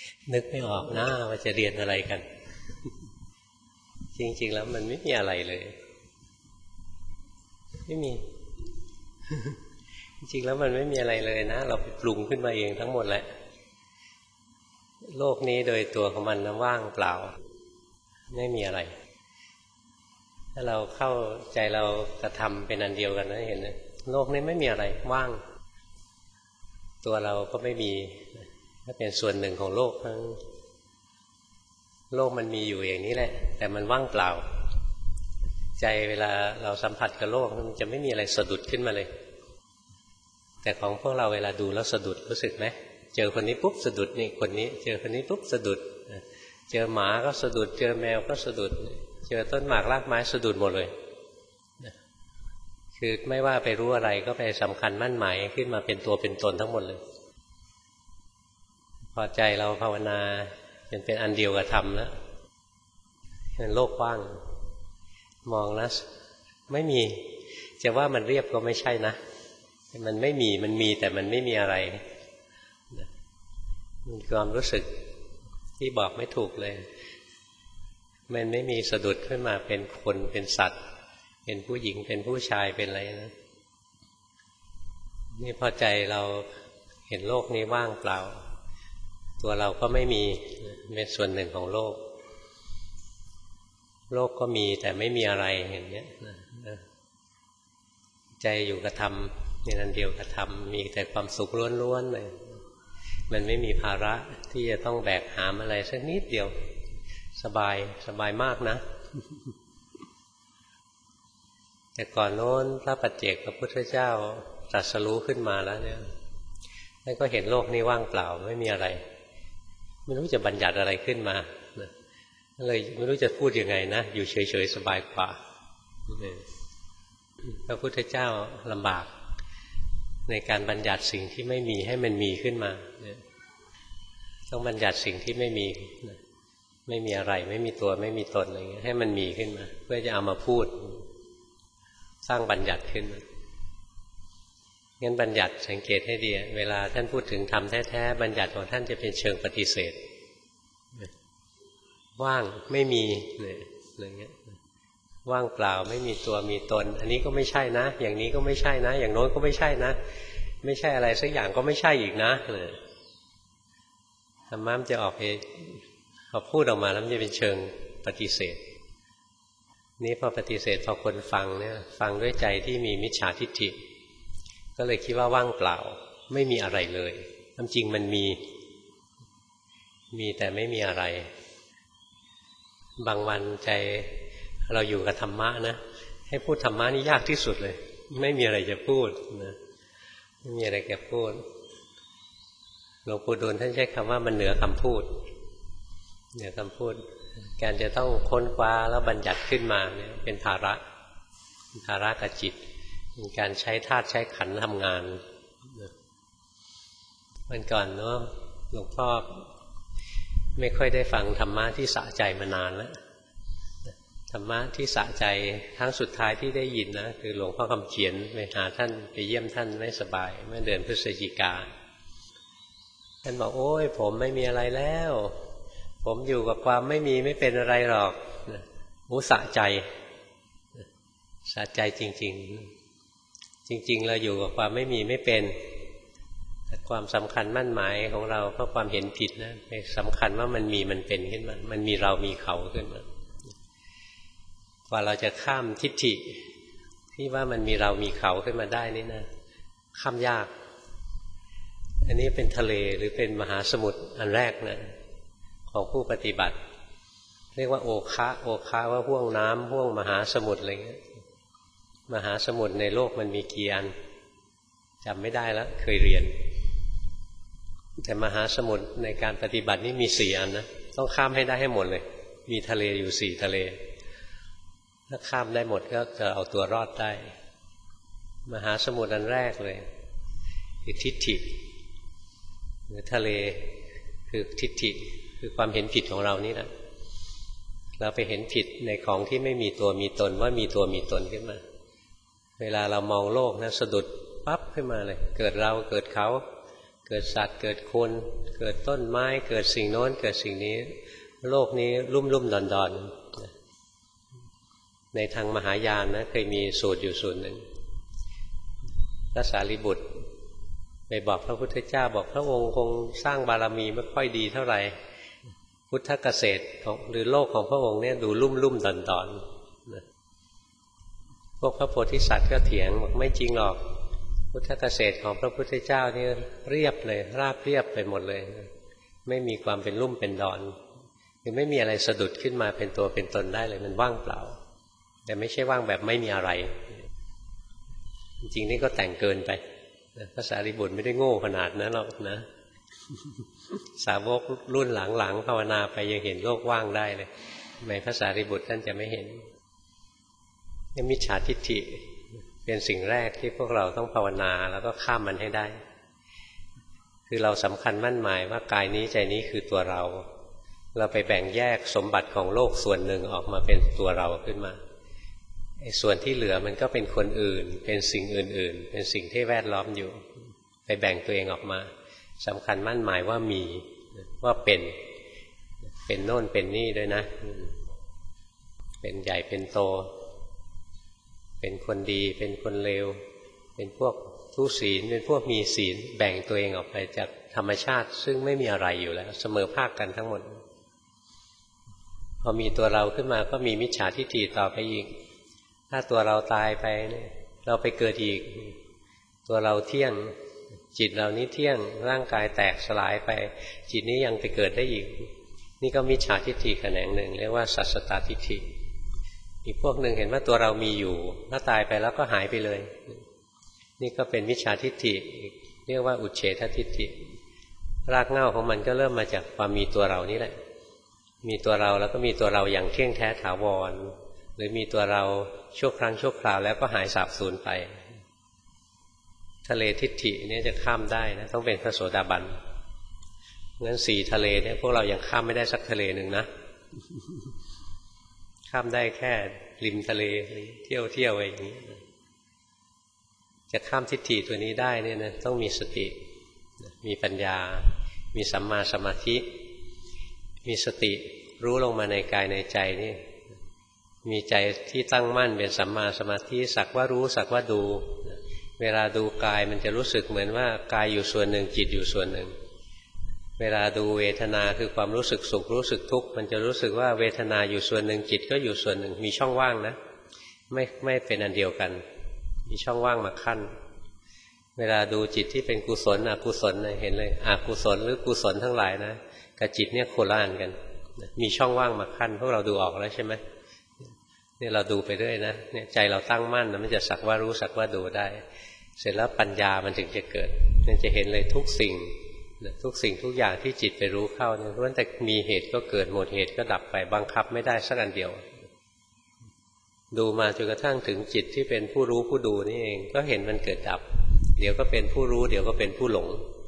นึกไม่ออกนะว่าจะเรียนอะไรกันจริงๆแล้วมันไม่มีอะไรเลยไม่มีจริงๆแล้วมันไม่มีอะไรเลยนะเราไปปรุงขึ้นมาเองทั้งหมดแหละโลกนี้โดยตัวของมันว่างเปล่าไม่มีอะไรถ้าเราเข้าใจเรากระทำเป็นอันเดียวกันนะเห็นไหมโลกนี้ไม่มีอะไรว่างตัวเราก็ไม่มีถ้าเป็นส่วนหนึ่งของโลกทั้งโลกมันมีอยู่อย่างนี้แหละแต่มันว่างเปล่าใจเวลาเราสัมผัสกับโลกมันจะไม่มีอะไรสะดุดขึ้นมาเลยแต่ของพวกเราเวลาดูแล้วสะดุดรู้สึกไหมเจอคนนี้ปุ๊บสะดุดนี่คนนี้เจอคนนี้ปุ๊บสะดุดเจอหมาก็สะดุดเจอแมวก็สะดุดเจอต้นหมากรากไม้สะดุดหมดเลยคือไม่ว่าไปรู้อะไรก็ไปสำคัญมั่นหมายขึ้นมาเป็นตัวเป็นตนทั้งหมดเลยพอใจเราภาวนาเป็นอันเดียวกับธรรมแล้วเป็นโลกว่างมองแล้วไม่มีจะว่ามันเรียบก็ไม่ใช่นะมันไม่มีมันมีแต่มันไม่มีอะไรมันความรู้สึกที่บอกไม่ถูกเลยมันไม่มีสะดุดขึ้นมาเป็นคนเป็นสัตว์เป็นผู้หญิงเป็นผู้ชายเป็นอะไรนะนี่พอใจเราเห็นโลกนี้ว่างเปล่าตัวเราก็ไม่มีเป็นส่วนหนึ่งของโลกโลกก็มีแต่ไม่มีอะไรอย่างเงี้ยใจอยู่กับธรรมในนั้นเดียวกับธรรมมีแต่ความสุขล้วนๆเลยมันไม่มีภาระที่จะต้องแบกหามอะไรสักนิดเดียวสบายมากนะแต่ก่อนโน้นพระปัจเจกพระพุทธเจ้าตรัสรู้ขึ้นมาแล้วเนี่ยท่านก็เห็นโลกนี้ว่างเปล่าไม่มีอะไรไม่รู้จะบัญญัติอะไรขึ้นมาเลยไม่รู้จะพูดยังไงนะอยู่เฉยๆสบายกว่าพระพุทธเจ้าลำบากในการบัญญัติสิ่งที่ไม่มีให้มันมีขึ้นมาต้องบัญญัติสิ่งที่ไม่มีอะไรไม่มีตัวไม่มีตนอะไรเงี้ยให้มันมีขึ้นมาเพื่อจะเอามาพูดสร้างบัญญัติขึ้นมางั้นบัญญัติสังเกตให้ดีเวลาท่านพูดถึงธรรมแท้ๆบัญญัติของท่านจะเป็นเชิงปฏิเสธว่างไม่มีอะไรเงี้ยว่างเปล่าไม่มีตัวมีตนอันนี้ก็ไม่ใช่นะอย่างนี้ก็ไม่ใช่นะอย่างโน้นก็ไม่ใช่นะไม่ใช่อะไรสักอย่างก็ไม่ใช่อีกนะธรรมะมันจะออกไปพอพูดออกมาแล้วมันจะเป็นเชิงปฏิเสธนี่พอปฏิเสธพอคนฟังเนี่ยฟังด้วยใจที่มีมิจฉาทิฏฐิก็เลยคิดว่าว่างเปล่าไม่มีอะไรเลยความจริงมันมีแต่ไม่มีอะไรบางวันใจเราอยู่กับธรรมะนะให้พูดธรรมะนี่ยากที่สุดเลยไม่มีอะไรจะพูดนะไม่มีอะไรจะพูดหลวงปู่ดูลท่านใช้คำว่ามันเหนือคำพูดเหนือคำพูดการจะต้องค้นคว้าแล้วบัญญัติขึ้นมาเนี่ยเป็นภาระกับจิตเป็นการใช้ธาตุใช้ขันธ์ทำงานวันก่อนเนาะหลวงพ่อไม่ค่อยได้ฟังธรรมะที่สะใจมานานแล้วธรรมะที่สะใจครั้งสุดท้ายที่ได้ยินนะคือหลวงพ่อคำเขียนไปหาท่านไปเยี่ยมท่านไม่สบายเมื่อเดือนพฤศจิกาท่านบอกโอ้ยผมไม่มีอะไรแล้วผมอยู่กับความไม่มีไม่เป็นอะไรหรอกสะใจจริงๆเราอยู่กับความไม่มีไม่เป็นแต่ความสำคัญมั่นหมายของเราเพราะความเห็นผิดนะไปสำคัญว่ามันมีมันเป็นขึ้นมามันมีเรามีเขาขึ้นมากว่าเราจะข้ามทิฏฐิที่ว่ามันมีเรามีเขาขึ้นมาได้นี่นะข้ามยากอันนี้เป็นทะเลหรือเป็นมหาสมุทรอันแรกนะของผู้ปฏิบัติเรียกว่าโอคะว่าห้วงน้ำห้วงมหาสมุทรอะไรเงี้ยมหาสมุทรในโลกมันมีกี่อันจำไม่ได้แล้วเคยเรียนแต่มหาสมุทรในการปฏิบัตินี่มี4 อันนะต้องข้ามให้ได้ให้หมดเลยมีทะเลอยู่4 ทะเลถ้าข้ามได้หมดก็จะเอาตัวรอดได้มหาสมุทรอันแรกเลยคือทิฏฐิหรือทะเลคือทิฏฐิคือความเห็นผิดของเรานี่แหละเราไปเห็นผิดในของที่ไม่มีตัวมีตนว่ามีตัวมีตนขึ้นมาเวลาเรามองโลกนะสะดุดปั๊บขึ้นมาเลยเกิดเราเกิดเขาเกิดสัตว์เกิดคนเกิดต้นไม้เกิดสิ่งโน้นเกิดสิ่งนี้โลกนี้ลุ่มๆดอนๆในทางมหายานนะเคยมีสูตรอยู่สูตรหนึ่งพระสารีบุตรไปบอกพระพุทธเจ้าบอกพระองค์คงสร้างบารมีไม่ค่อยดีเท่าไหร่พุทธเกษตรหรือโลกของพระองค์เนี่ยดูลุ่มๆดอนๆพวกพระโพธิสัตว์ก็เถียงบอกไม่จริงหรอกพุทธเกษตรของพระพุทธเจ้านี่เรียบเลยราบเรียบไปหมดเลยไม่มีความเป็นลุ่มเป็นดอนคือไม่มีอะไรสะดุดขึ้นมาเป็นตัวเป็นตนได้เลยมันว่างเปล่าแต่ไม่ใช่ว่างแบบไม่มีอะไรจริงๆนี่ก็แต่งเกินไปพระสารีบุตรไม่ได้โง่ขนาดนั้นหรอกนะสาวกรุ่นหลังๆภาวนาไปยังเห็นโลกว่างได้เลยทำไมพระสารีบุตรท่านจะไม่เห็นนี่มิจฉาทิฏฐิเป็นสิ่งแรกที่พวกเราต้องภาวนาแล้วก็ข้ามมันให้ได้คือเราสำคัญมั่นหมายว่ากายนี้ใจนี้คือตัวเราไปแบ่งแยกสมบัติของโลกส่วนหนึ่งออกมาเป็นตัวเราขึ้นมาไอ้ส่วนที่เหลือมันก็เป็นคนอื่นเป็นสิ่งอื่นๆเป็นสิ่งที่แวดล้อมอยู่ไปแบ่งตัวเองออกมาสำคัญมั่นหมายว่ามีว่าเป็นโน่นเป็นนี่ด้วยนะเป็นใหญ่เป็นโตเป็นคนดีเป็นคนเลวเป็นพวกทุศีลเป็นพวกมีศีลแบ่งตัวเองออกไปจากธรรมชาติซึ่งไม่มีอะไรอยู่แล้วเสมอภาคกันทั้งหมดพอมีตัวเราขึ้นมาก็มีมิจฉาทิฏฐิต่อไปอีกถ้าตัวเราตายไปเนี่ยเราไปเกิดอีกตัวเราเที่ยงจิตเรานี้เที่ยงร่างกายแตกสลายไปจิตนี้ยังไปเกิดได้อีกนี่ก็มิจฉาทิฏฐิแขนงหนึ่งเรียกว่าสัสสตทิฏฐิอีกพวกหนึ่งเห็นว่าตัวเรามีอยู่ถ้าตายไปแล้วก็หายไปเลยนี่ก็เป็นมิจฉาทิฏฐิเรียกว่าอุเฉททิฏฐิรากเหง้าของมันก็เริ่มมาจากความมีตัวเรานี่แหละมีตัวเราแล้วก็มีตัวเราอย่างเที่ยงแท้ถาวรหรือมีตัวเราชั่วครั้งชั่วคราวแล้วก็หายสาบสูญไปทะเลทิฏฐินี่จะข้ามได้นะต้องเป็นพระโสดาบันงั้น4ทะเลเนี่ยพวกเรายังข้ามไม่ได้สักทะเลหนึ่งนะข้ามได้แค่ริมทะเลเที่ยวอะไรอย่างนี้จะข้ามทิฏฐิตัวนี้ได้เนี่ยนะต้องมีสติมีปัญญามีสัมมาสมาธิมีสติรู้ลงมาในกายในใจนี่มีใจที่ตั้งมั่นเป็นสัมมาสมาธิสักว่ารู้สักว่าดูเวลาดูกายมันจะรู้สึกเหมือนว่ากายอยู่ส่วนหนึ่งจิตอยู่ส่วนหนึ่งเวลาดูเวทนาคือความรู้สึกสุขรู้สึกทุกข์มันจะรู้สึกว่าเวทนาอยู่ส่วนหนึ่งจิตก็อยู่ส่วนหนึ่งมีช่องว่างนะไม่เป็นอันเดียวกันมีช่องว่างมาขั้นเวลาดูจิตที่เป็นกุศลอกุศลเห็นเลยอกุศลหรือกุศลทั้งหลายนะกับจิตเนี่ยโคละอันกันมีช่องว่างมาขั้นพวกเราดูออกแล้วใช่ไหมเนี่ยเราดูไปเรื่อยนะเนี่ยใจเราตั้งมั่นนะมันจะสักว่ารู้สักว่าดูได้เสร็จแล้วปัญญามันถึงจะเกิดมันจะเห็นเลยทุกสิ่งทุกอย่างที่จิตไปรู้เข้าเนี่ยล้วนแต่มีเหตุก็เกิดหมดเหตุก็ดับไปบังคับไม่ได้สักอันเดียวดูมาจนกระทั่งถึงจิตที่เป็นผู้รู้ผู้ดูนี่เองก็เห็นมันเกิดดับเดี๋ยวก็เป็นผู้รู้เดี๋ยวก็เป็นผู้หลง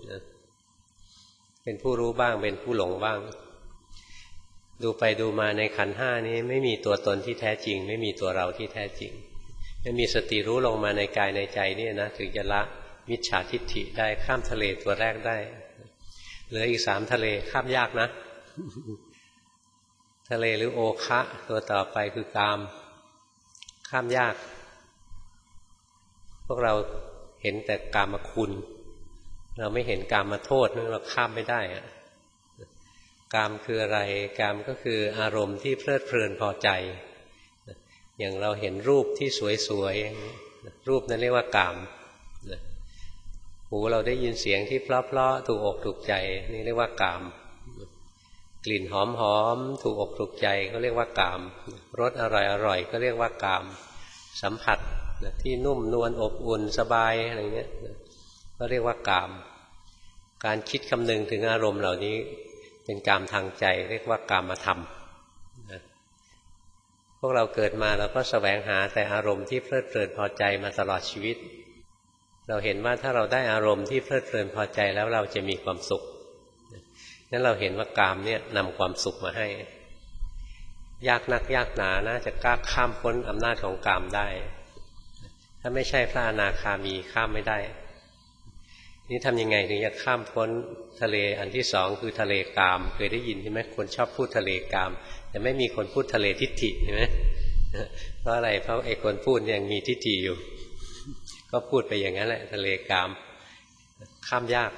เป็นผู้รู้บ้างเป็นผู้หลงบ้างดูไปดูมาในขันธ์ห้านี้ไม่มีตัวตนที่แท้จริงไม่มีตัวเราที่แท้จริงไม่มีสติรู้ลงมาในกายในใจนี่นะถึงจะละมิจฉาทิฏฐิได้ข้ามทะเลตัวแรกได้เหลืออีก3ทะเลข้ามยากนะ ทะเลหรือโอคะตัวต่อไปคือกามข้ามยากพวกเราเห็นแต่กามคุณเราไม่เห็นกามโทษนั่นเราข้ามไม่ได้อะกามคืออะไรกามก็คืออารมณ์ที่เพลิดเพลินพอใจอย่างเราเห็นรูปที่สวยๆรูปนั้นเรียกว่ากามหูเราได้ยินเสียงที่เพราะๆถูกอกถูกใจนี่เรียกว่ากามกลิ่นหอมๆถูกอกถูกใจก็เรียกว่ากามรสอร่อยๆก็เรียกว่ากามสัมผัสที่นุ่มนวลอบอุ่นสบายอะไรเงี้ยก็เรียกว่ากามการคิดคำนึงถึงอารมณ์เหล่านี้เป็นกามทางใจเรียกว่ากามธรรมพวกเราเกิดมาเราก็แสวงหาแต่อารมณ์ที่เพลิดเพลินพอใจมาตลอดชีวิตเราเห็นว่าถ้าเราได้อารมณ์ที่เพลิดเพลินพอใจแล้วเราจะมีความสุขนั้นเราเห็นว่ากามเนี่ยนำความสุขมาให้ยากนักยากหนานะจะกล้าข้ามพ้นอำนาจของกามได้ถ้าไม่ใช่พระอนาคามีข้ามไม่ได้นี่ทำยังไงถึงจะข้ามพ้นทะเลอันที่สองคือทะเลกามเคยได้ยินใช่ไหมคนชอบพูดทะเลกามแต่ไม่มีคนพูดทะเลทิฏฐิใช่ไหมเพราะอะไรเพราะไอ้คนพูดยังมีทิฏฐิอยู่ก็พูดไปอย่างนั้นแหละทะเลกามข้ามยาก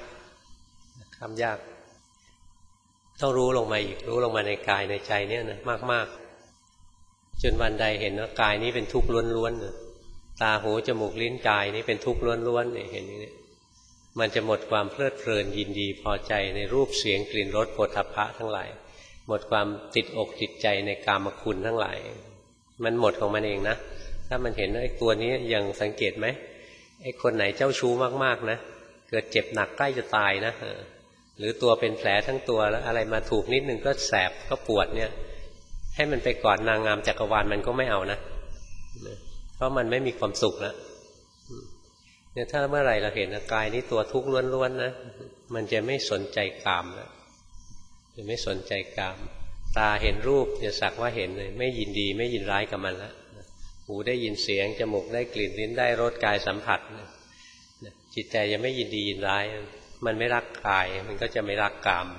ต้องรู้ลงมาอีกรู้ลงมาในกายในใจเนี่ยนะมากๆจนวันใดเห็นว่ากายนี้เป็นทุกข์ล้วนๆตาหูจมูกลิ้นกายนี้เป็นทุกข์ล้วนๆเห็นอย่างนี้มันจะหมดความเพลิดเพลินยินดีพอใจในรูปเสียงกลิ่นรสโผฏฐัพพะทั้งหลายหมดความติดอกติดใจในกามคุณทั้งหลายมันหมดของมันเองนะถ้ามันเห็นไอ้ตัวนี้ยังสังเกตไหมไอ้คนไหนเจ้าชู้มากๆนะเกิดเจ็บหนักใกล้จะตายนะหรือตัวเป็นแผลทั้งตัวแล้วอะไรมาถูกนิดนึงก็แสบก็ปวดเนี่ยให้มันไปกอดนางงามจักรวาลมันก็ไม่เอานะเพราะมันไม่มีความสุขแล้วเนี่ยถ้าเมื่อไหร่เราเห็นกายนี้ตัวทุกข์ล้วนๆนะมันจะไม่สนใจกามแล้วจะไม่สนใจกามตาเห็นรูปจะสักว่าเห็นเลยไม่ยินดีไม่ยินร้ายกับมันแล้วหูได้ยินเสียงจมูกได้กลิ่นลิ้นได้รสกายสัมผัสจิตใจจะไม่ยินดียินร้ายมันไม่รักกายมันก็จะไม่รักกาม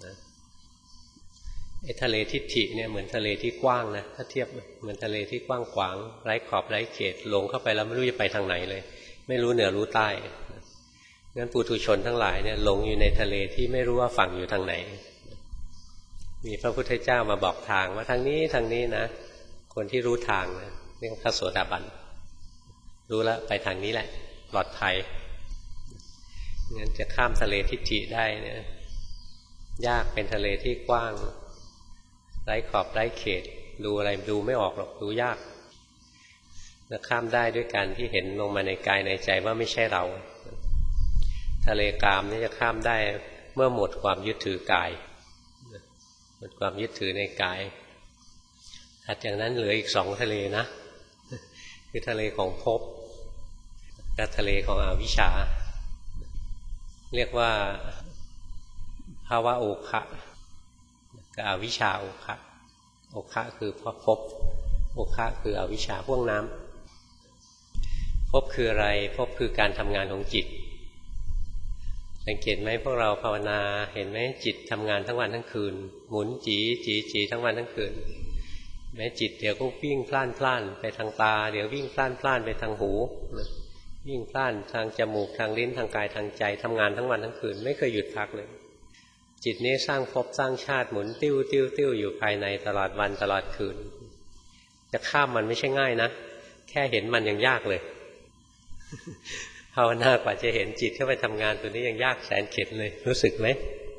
ไอ้ทะเลทิฏฐิเนี่ยเหมือนทะเลที่กว้างนะถ้าเทียบเหมือนทะเลที่กว้างขวางไร้ขอบไร้เขตหลงเข้าไปแล้วไม่รู้จะไปทางไหนเลยไม่รู้เหนือรู้ใต้งั้นปุถุชนทั้งหลายเนี่ยหลงอยู่ในทะเลที่ไม่รู้ว่าฝั่งอยู่ทางไหนมีพระพุทธเจ้ามาบอกทางว่าทางนี้นะคนที่รู้ทางนะนี่พระโสดาบันรู้แล้วไปทางนี้แหละปลอดภัยงั้นจะข้ามทะเลทิฏฐิได้เนี่ยยากเป็นทะเลที่กว้างไร้ขอบไร้เขตดูอะไรดูไม่ออกหรอกดูยากจะข้ามได้ด้วยการที่เห็นลงมาในกายในใจว่าไม่ใช่เราทะเลกามนี่จะข้ามได้เมื่อหมดความยึดถือกายหมดความยึดถือในกายถัดจากนั้นเหลืออีกสองทะเลนะคือทะเลของภพกับทะเลของอวิชชาเรียกว่าภาวะโอคะกับอวิชชาโอคะโอคะคือภพโอคะคืออวิชชาพ่วงน้ำภพคืออะไรภพคือการทำงานของจิตสังเกตไหมพวกเราภาวนาเห็นไหมจิตทำงานทั้งวันทั้งคืนหมุนจีทั้งวันทั้งคืนแม้จิตเดี๋ยวก็วิ่งพล่านไปทางตาเดี๋ยววิ่งพล่านไปทางหูวิ่งพล่านทางจมูกทางลิ้นทางกายทางใจทำงานทั้งวันทั้งคืนไม่เคยหยุดพักเลยจิตนี้สร้างภพสร้างชาติหมุนติ้วอยู่ภายในตลอดวันตลอดคืนจะข้ามมันไม่ใช่ง่ายนะแค่เห็นมันยังยากเลยภาวนากว่าจะเห็นจิตเข้าไปทำงานตัวนี้ยังยากแสนเข็ญเลยรู้สึกไหม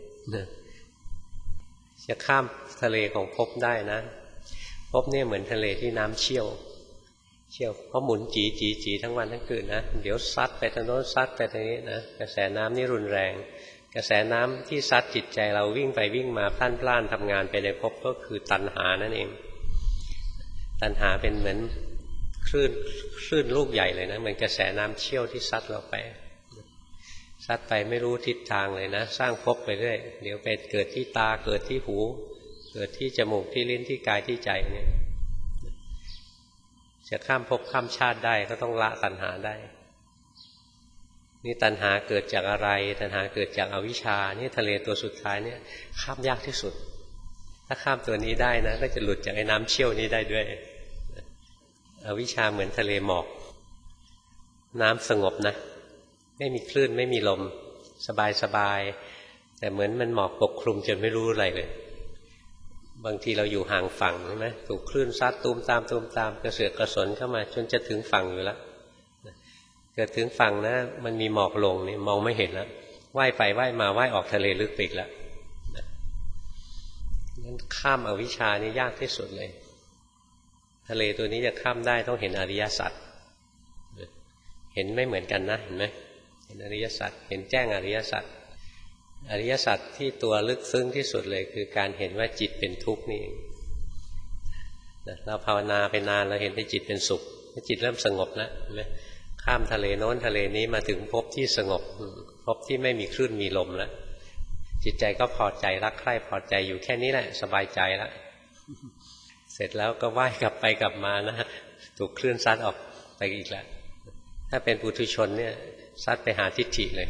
จะข้ามทะเลของภพได้นะภพเนี่ยเหมือนทะเลที่น้ำเชี่ยวเพราะหมุนจีทั้งวันทั้งคืนนะเดี๋ยวซัดไปทางโน้นซัดไปทางนี้นะกระแสน้ำนี่รุนแรงกระแสน้ำที่ซัดจิตใจเราวิ่งไปวิ่งมาพล่านทำงานไปในภพก็คือตัณหานั่นเองตัณหาเป็นเหมือนคลื่นลูกใหญ่เลยนะเหมือนกระแสน้ำเชี่ยวที่ซัดเราไปซัดไปไม่รู้ทิศทางเลยนะสร้างภพไปเรื่อยเดี๋ยวไปเกิดที่ตาเกิดที่หูเกิดที่จมูกที่ลิ้นที่กายที่ใจเนี่ยจะข้ามภพข้ามชาติได้ก็ต้องละตัณหาได้นี่ตัณหาเกิดจากอะไรตัณหาเกิดจากอวิชชานี่ทะเลตัวสุดท้ายเนี่ยข้ามยากที่สุดถ้าข้ามตัวนี้ได้นะก็จะหลุดจากไอ้น้ำเชี่ยวนี้ได้ด้วยอวิชชาเหมือนทะเลหมอกน้ำสงบนะไม่มีคลื่นไม่มีลมสบายแต่เหมือนมันหมอกปกคลุมจนไม่รู้อะไรเลยบางทีเราอยู่ห่างฝั่งใช่ไหมถูกคลื่นซัดตูมตามกระเสือกกระสนเข้ามาจนจะถึงฝั่งอยู่แล้วเกิดถึงฝั่งนะมันมีหมอกลงนี่มองไม่เห็นแล้วว่ายไปว่ายมาว่ายออกทะเลลึกไปอีกแล้วงั้นข้ามอวิชชานี่ยากที่สุดเลยทะเลตัวนี้จะข้ามได้ต้องเห็นอริยสัจเห็นไม่เหมือนกันนะเห็นไหมเห็นอริยสัจเห็นแจ้งอริยสัจอริยสัจที่ตัวลึกซึ้งที่สุดเลยคือการเห็นว่าจิตเป็นทุกข์นี่เองเราภาวนาไปนานเราเห็นว่าจิตเป็นสุขจิตเริ่มสงบแล้วเห็นไหมข้ามทะเลโน้นทะเลนี้มาถึงภพที่สงบภพที่ไม่มีคลื่นมีลมแล้วจิตใจก็พอใจรักใคร่พอใจอยู่แค่นี้แหละสบายใจแล้วเสร็จแล้วก็ว่ายกลับไปกลับมานะถูกคลื่นซัดออกไปอีกแล้วถ้าเป็นปุถุชนเนี่ยซัดไปหาทิฏฐิเลยเ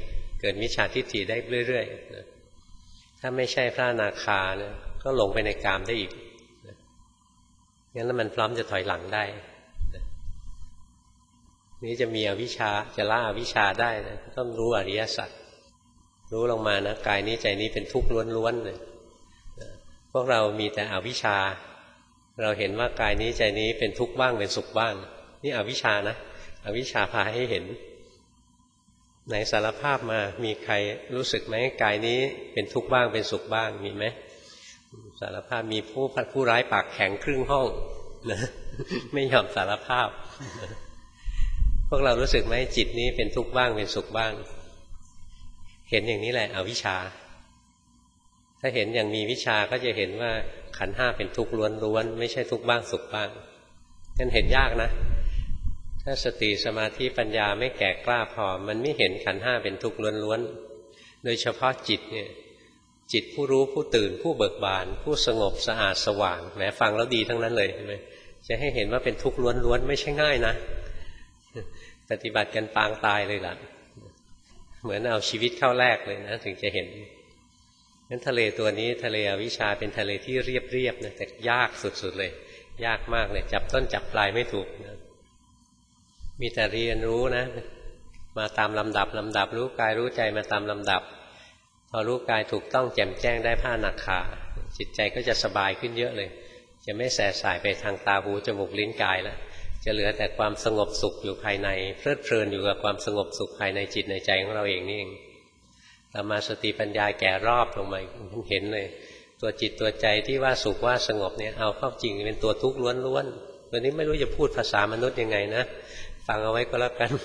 กิดมิจฉาทิฏฐิได้เรื่อยๆนะถ้าไม่ใช่พระอนาคาเนี่ยก็หลงไปในกามได้อีกนะงั้นแล้วมันพร้อมจะถอยหลังได้นะนี่จะมีอวิชชาจะละอวิชชาได้นะต้องรู้อริยสัจรู้ลงมานะกายนี้ใจนี้เป็นทุกข์ล้วนๆเลยนะพวกเรามีแต่อวิชชาเราเห็นว่ากายนี้ใจนี้เป็นทุกข์บ้างเป็นสุขบ้างนี่อวิชชานะอวิชชาพาให้เห็นไหนสารภาพมามีใครรู้สึกไหมกายนี้เป็นทุกข์บ้างเป็นสุขบ้างมีไหมสารภาพมีผู้ร้ายปากแข็งครึ่งห้องนะไม่ยอมสารภาพพวกเรารู้สึกไหมจิตนี้เป็นทุกข์บ้างเป็นสุขบ้างเห็นอย่างนี้แหละอวิชชาถ้าเห็นอย่างมีวิชาก็จะเห็นว่าขันธ์ห้าเป็นทุกข์ล้วนๆไม่ใช่ทุกข์บ้างสุขบ้างนั่นเห็นยากนะถ้าสติสมาธิปัญญาไม่แก่กล้าพอมันไม่เห็นขันธ์ห้าเป็นทุกข์ล้วนๆโดยเฉพาะจิตเนี่ยจิตผู้รู้ผู้ตื่นผู้เบิกบานผู้สงบสะอาดสว่างแหมฟังแล้วดีทั้งนั้นเลยเห็นไหมจะให้เห็นว่าเป็นทุกข์ล้วนๆไม่ใช่ง่ายนะปฏิบัติกันปางตายเลยล่ะเหมือนเอาชีวิตเข้าแลกเลยนะถึงจะเห็นงั้นทะเลตัวนี้ทะเลอวิชชาเป็นทะเลที่เรียบๆนะแต่ยากสุดๆเลยยากมากเลยจับต้นจับปลายไม่ถูกนะมีแต่เรียนรู้นะมาตามลำดับรู้กายรู้ใจมาตามลำดับพอรู้กายถูกต้องแจ่มแจ้งได้ผ้าหนักขาจิตใจก็จะสบายขึ้นเยอะเลยจะไม่แสสายไปทางตาหูจมูกลิ้นกายแล้วจะเหลือแต่ความสงบสุขอยู่ภายในเพลิดเพลินอยู่กับความสงบสุขภายในจิตในใจของเราเองนี่เองต่อมาสติปัญญาแก่รอบลงมาเห็นเลยตัวจิตตัวใจที่ว่าสุขว่าสงบเนี่ยเอาเข้าจริงเป็นตัวทุกข์ล้วนๆตัวนี้ไม่รู้จะพูดภาษามนุษย์ยังไงนะฟังเอาไว้ก็แล้วกัน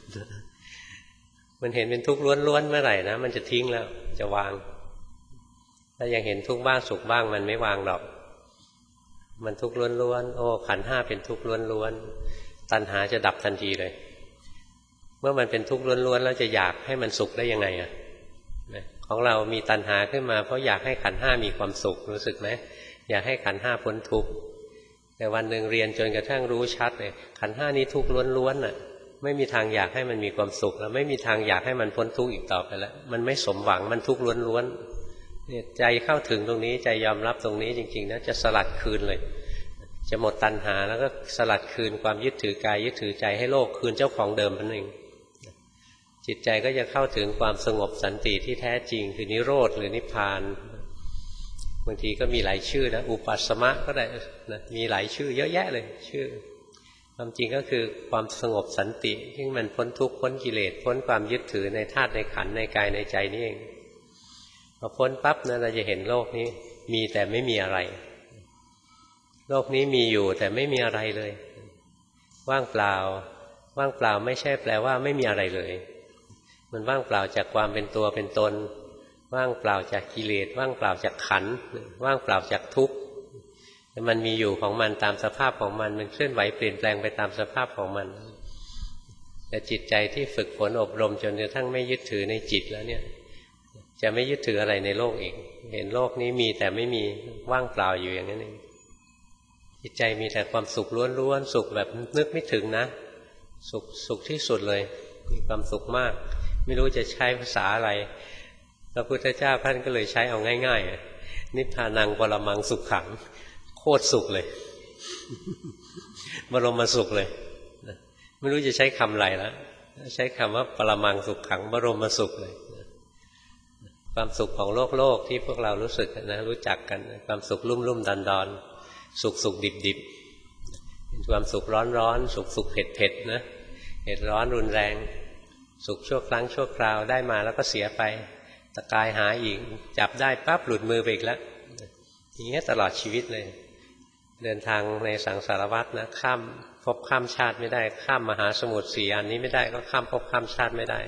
มันเห็นเป็นทุกข์ล้วนๆเมื่อไหร่นะมันจะทิ้งแล้วจะวางถ้ายังเห็นทุกข์บ้างสุขบ้างมันไม่วางหรอกมันทุกข์ล้วนๆโอ้ขันธ์ห้าเป็นทุกข์ล้วนๆตัณหาจะดับทันทีเลยเมื่อมันเป็นทุกข์ล้วนๆแล้วจะอยากให้มันสุขได้ยังไงอ่ะของเรามีตัณหาขึ้นมาเพราะอยากให้ขันธ์ห้ามีความสุขรู้สึกไหมอยากให้ขันธ์ห้าพ้นทุกข์แต่วันหนึ่งเรียนจนกระทั่งรู้ชัดเลยขันธ์ห้านี้ทุกข์ล้วนๆน่ะไม่มีทางอยากให้มันมีความสุขแล้วไม่มีทางอยากให้มันพ้นทุกข์อีกต่อไปแล้วมันไม่สมหวังมันทุกข์ล้วนๆเนี่ยใจเข้าถึงตรงนี้ใจยอมรับตรงนี้จริงๆนะจะสลัดคืนเลยจะหมดตัณหาแล้วก็สลัดคืนความยึดถือกายยึดถือใจให้โลกคืนเจ้าของเดิมนั่นเองจิตใจก็จะเข้าถึงความสงบสันติที่แท้จริงคือนิโรธหรือนิพพานบางทีก็มีหลายชื่อนะอุปัสสมะก็ได้นะมีหลายชื่อเยอะแยะเลยชื่อความจริงก็คือความสงบสันติที่มันพ้นทุกข์พ้นกิเลสพ้นความยึดถือในธาตุในขันธ์ในกายในใจนี่เองพอพ้นปั๊บนะเราจะเห็นโลกนี้มีแต่ไม่มีอะไรโลกนี้มีอยู่แต่ไม่มีอะไรเลยว่างเปล่าว่างเปล่าไม่ใช่แปลว่าไม่มีอะไรเลยมันว่างเปล่าจากความเป็นตัวเป็นตนว่างเปล่าจากกิเลสว่างเปล่าจากขันธ์ว่างเปล่าจากทุกข์แต่มันมีอยู่ของมันตามสภาพของมันเคลื่อนไหวเปลี่ยนแปลงไปตามสภาพของมันแต่จิตใจที่ฝึกฝนอบรมจนกระทั่งไม่ยึดถือในจิตแล้วเนี่ยจะไม่ยึดถืออะไรในโลกอีกเห็นโลกนี้มีแต่ไม่มีว่างเปล่าอยู่อย่างนั้นเองจิตใจมีแต่ความสุขล้วนๆสุขแบบนึกไม่ถึงนะสุขที่สุดเลยมีความสุขมากไม่รู้จะใช้ภาษาอะไรพระพุทธเจ้าท่านก็เลยใช้เอาง่ายๆนิพพานังปรมังสุขขังโคตรสุขเลยบรมสุขเลยไม่รู้จะใช้คำอะไรแล้วใช้คำว่าปรมังสุขขังบรมสุขเลยความสุขของโลกที่พวกเรารู้สึกนะรู้จักกันความสุขลุ่มๆดอนๆสุขดิบๆความสุขร้อนๆสุขเผ็ดนะเผ็ดร้อนรุนแรงสุขชั่วครั้งชั่วคราวได้มาแล้วก็เสียไปตะกายหาอีกจับได้ปั๊บหลุดมือไปอีกแล้วอย่างนี้ตลอดชีวิตเลยเดินทางในสังสารวัฏนะข้ามภพข้ามชาติไม่ได้ข้ามมหาสมุทร4อันนี้ไม่ได้ก็ข้ามภพข้ามชาติไม่ได้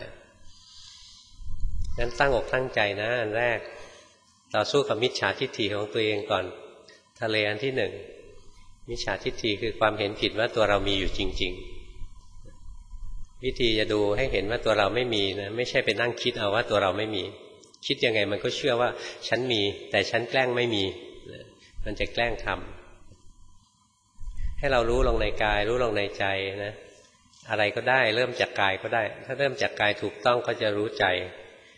งั้นตั้งอกตั้งใจนะอันแรกต่อสู้กับมิจฉาทิฏฐิของตัวเองก่อนทะเลอันที่1มิจฉาทิฏฐิคือความเห็นผิดว่าตัวเรามีอยู่จริงๆวิธีจะดูให้เห็นว่าตัวเราไม่มีนะไม่ใช่ไปนั่งคิดเอาว่าตัวเราไม่มีคิดยังไงมันก็เชื่อว่าฉันมีแต่ฉันแกล้งไม่มีมันจะแกล้งทำให้เรารู้ลงในกายรู้ลงในใจนะอะไรก็ได้เริ่มจากกายก็ได้ถ้าเริ่มจากกายถูกต้องก็จะรู้ใจ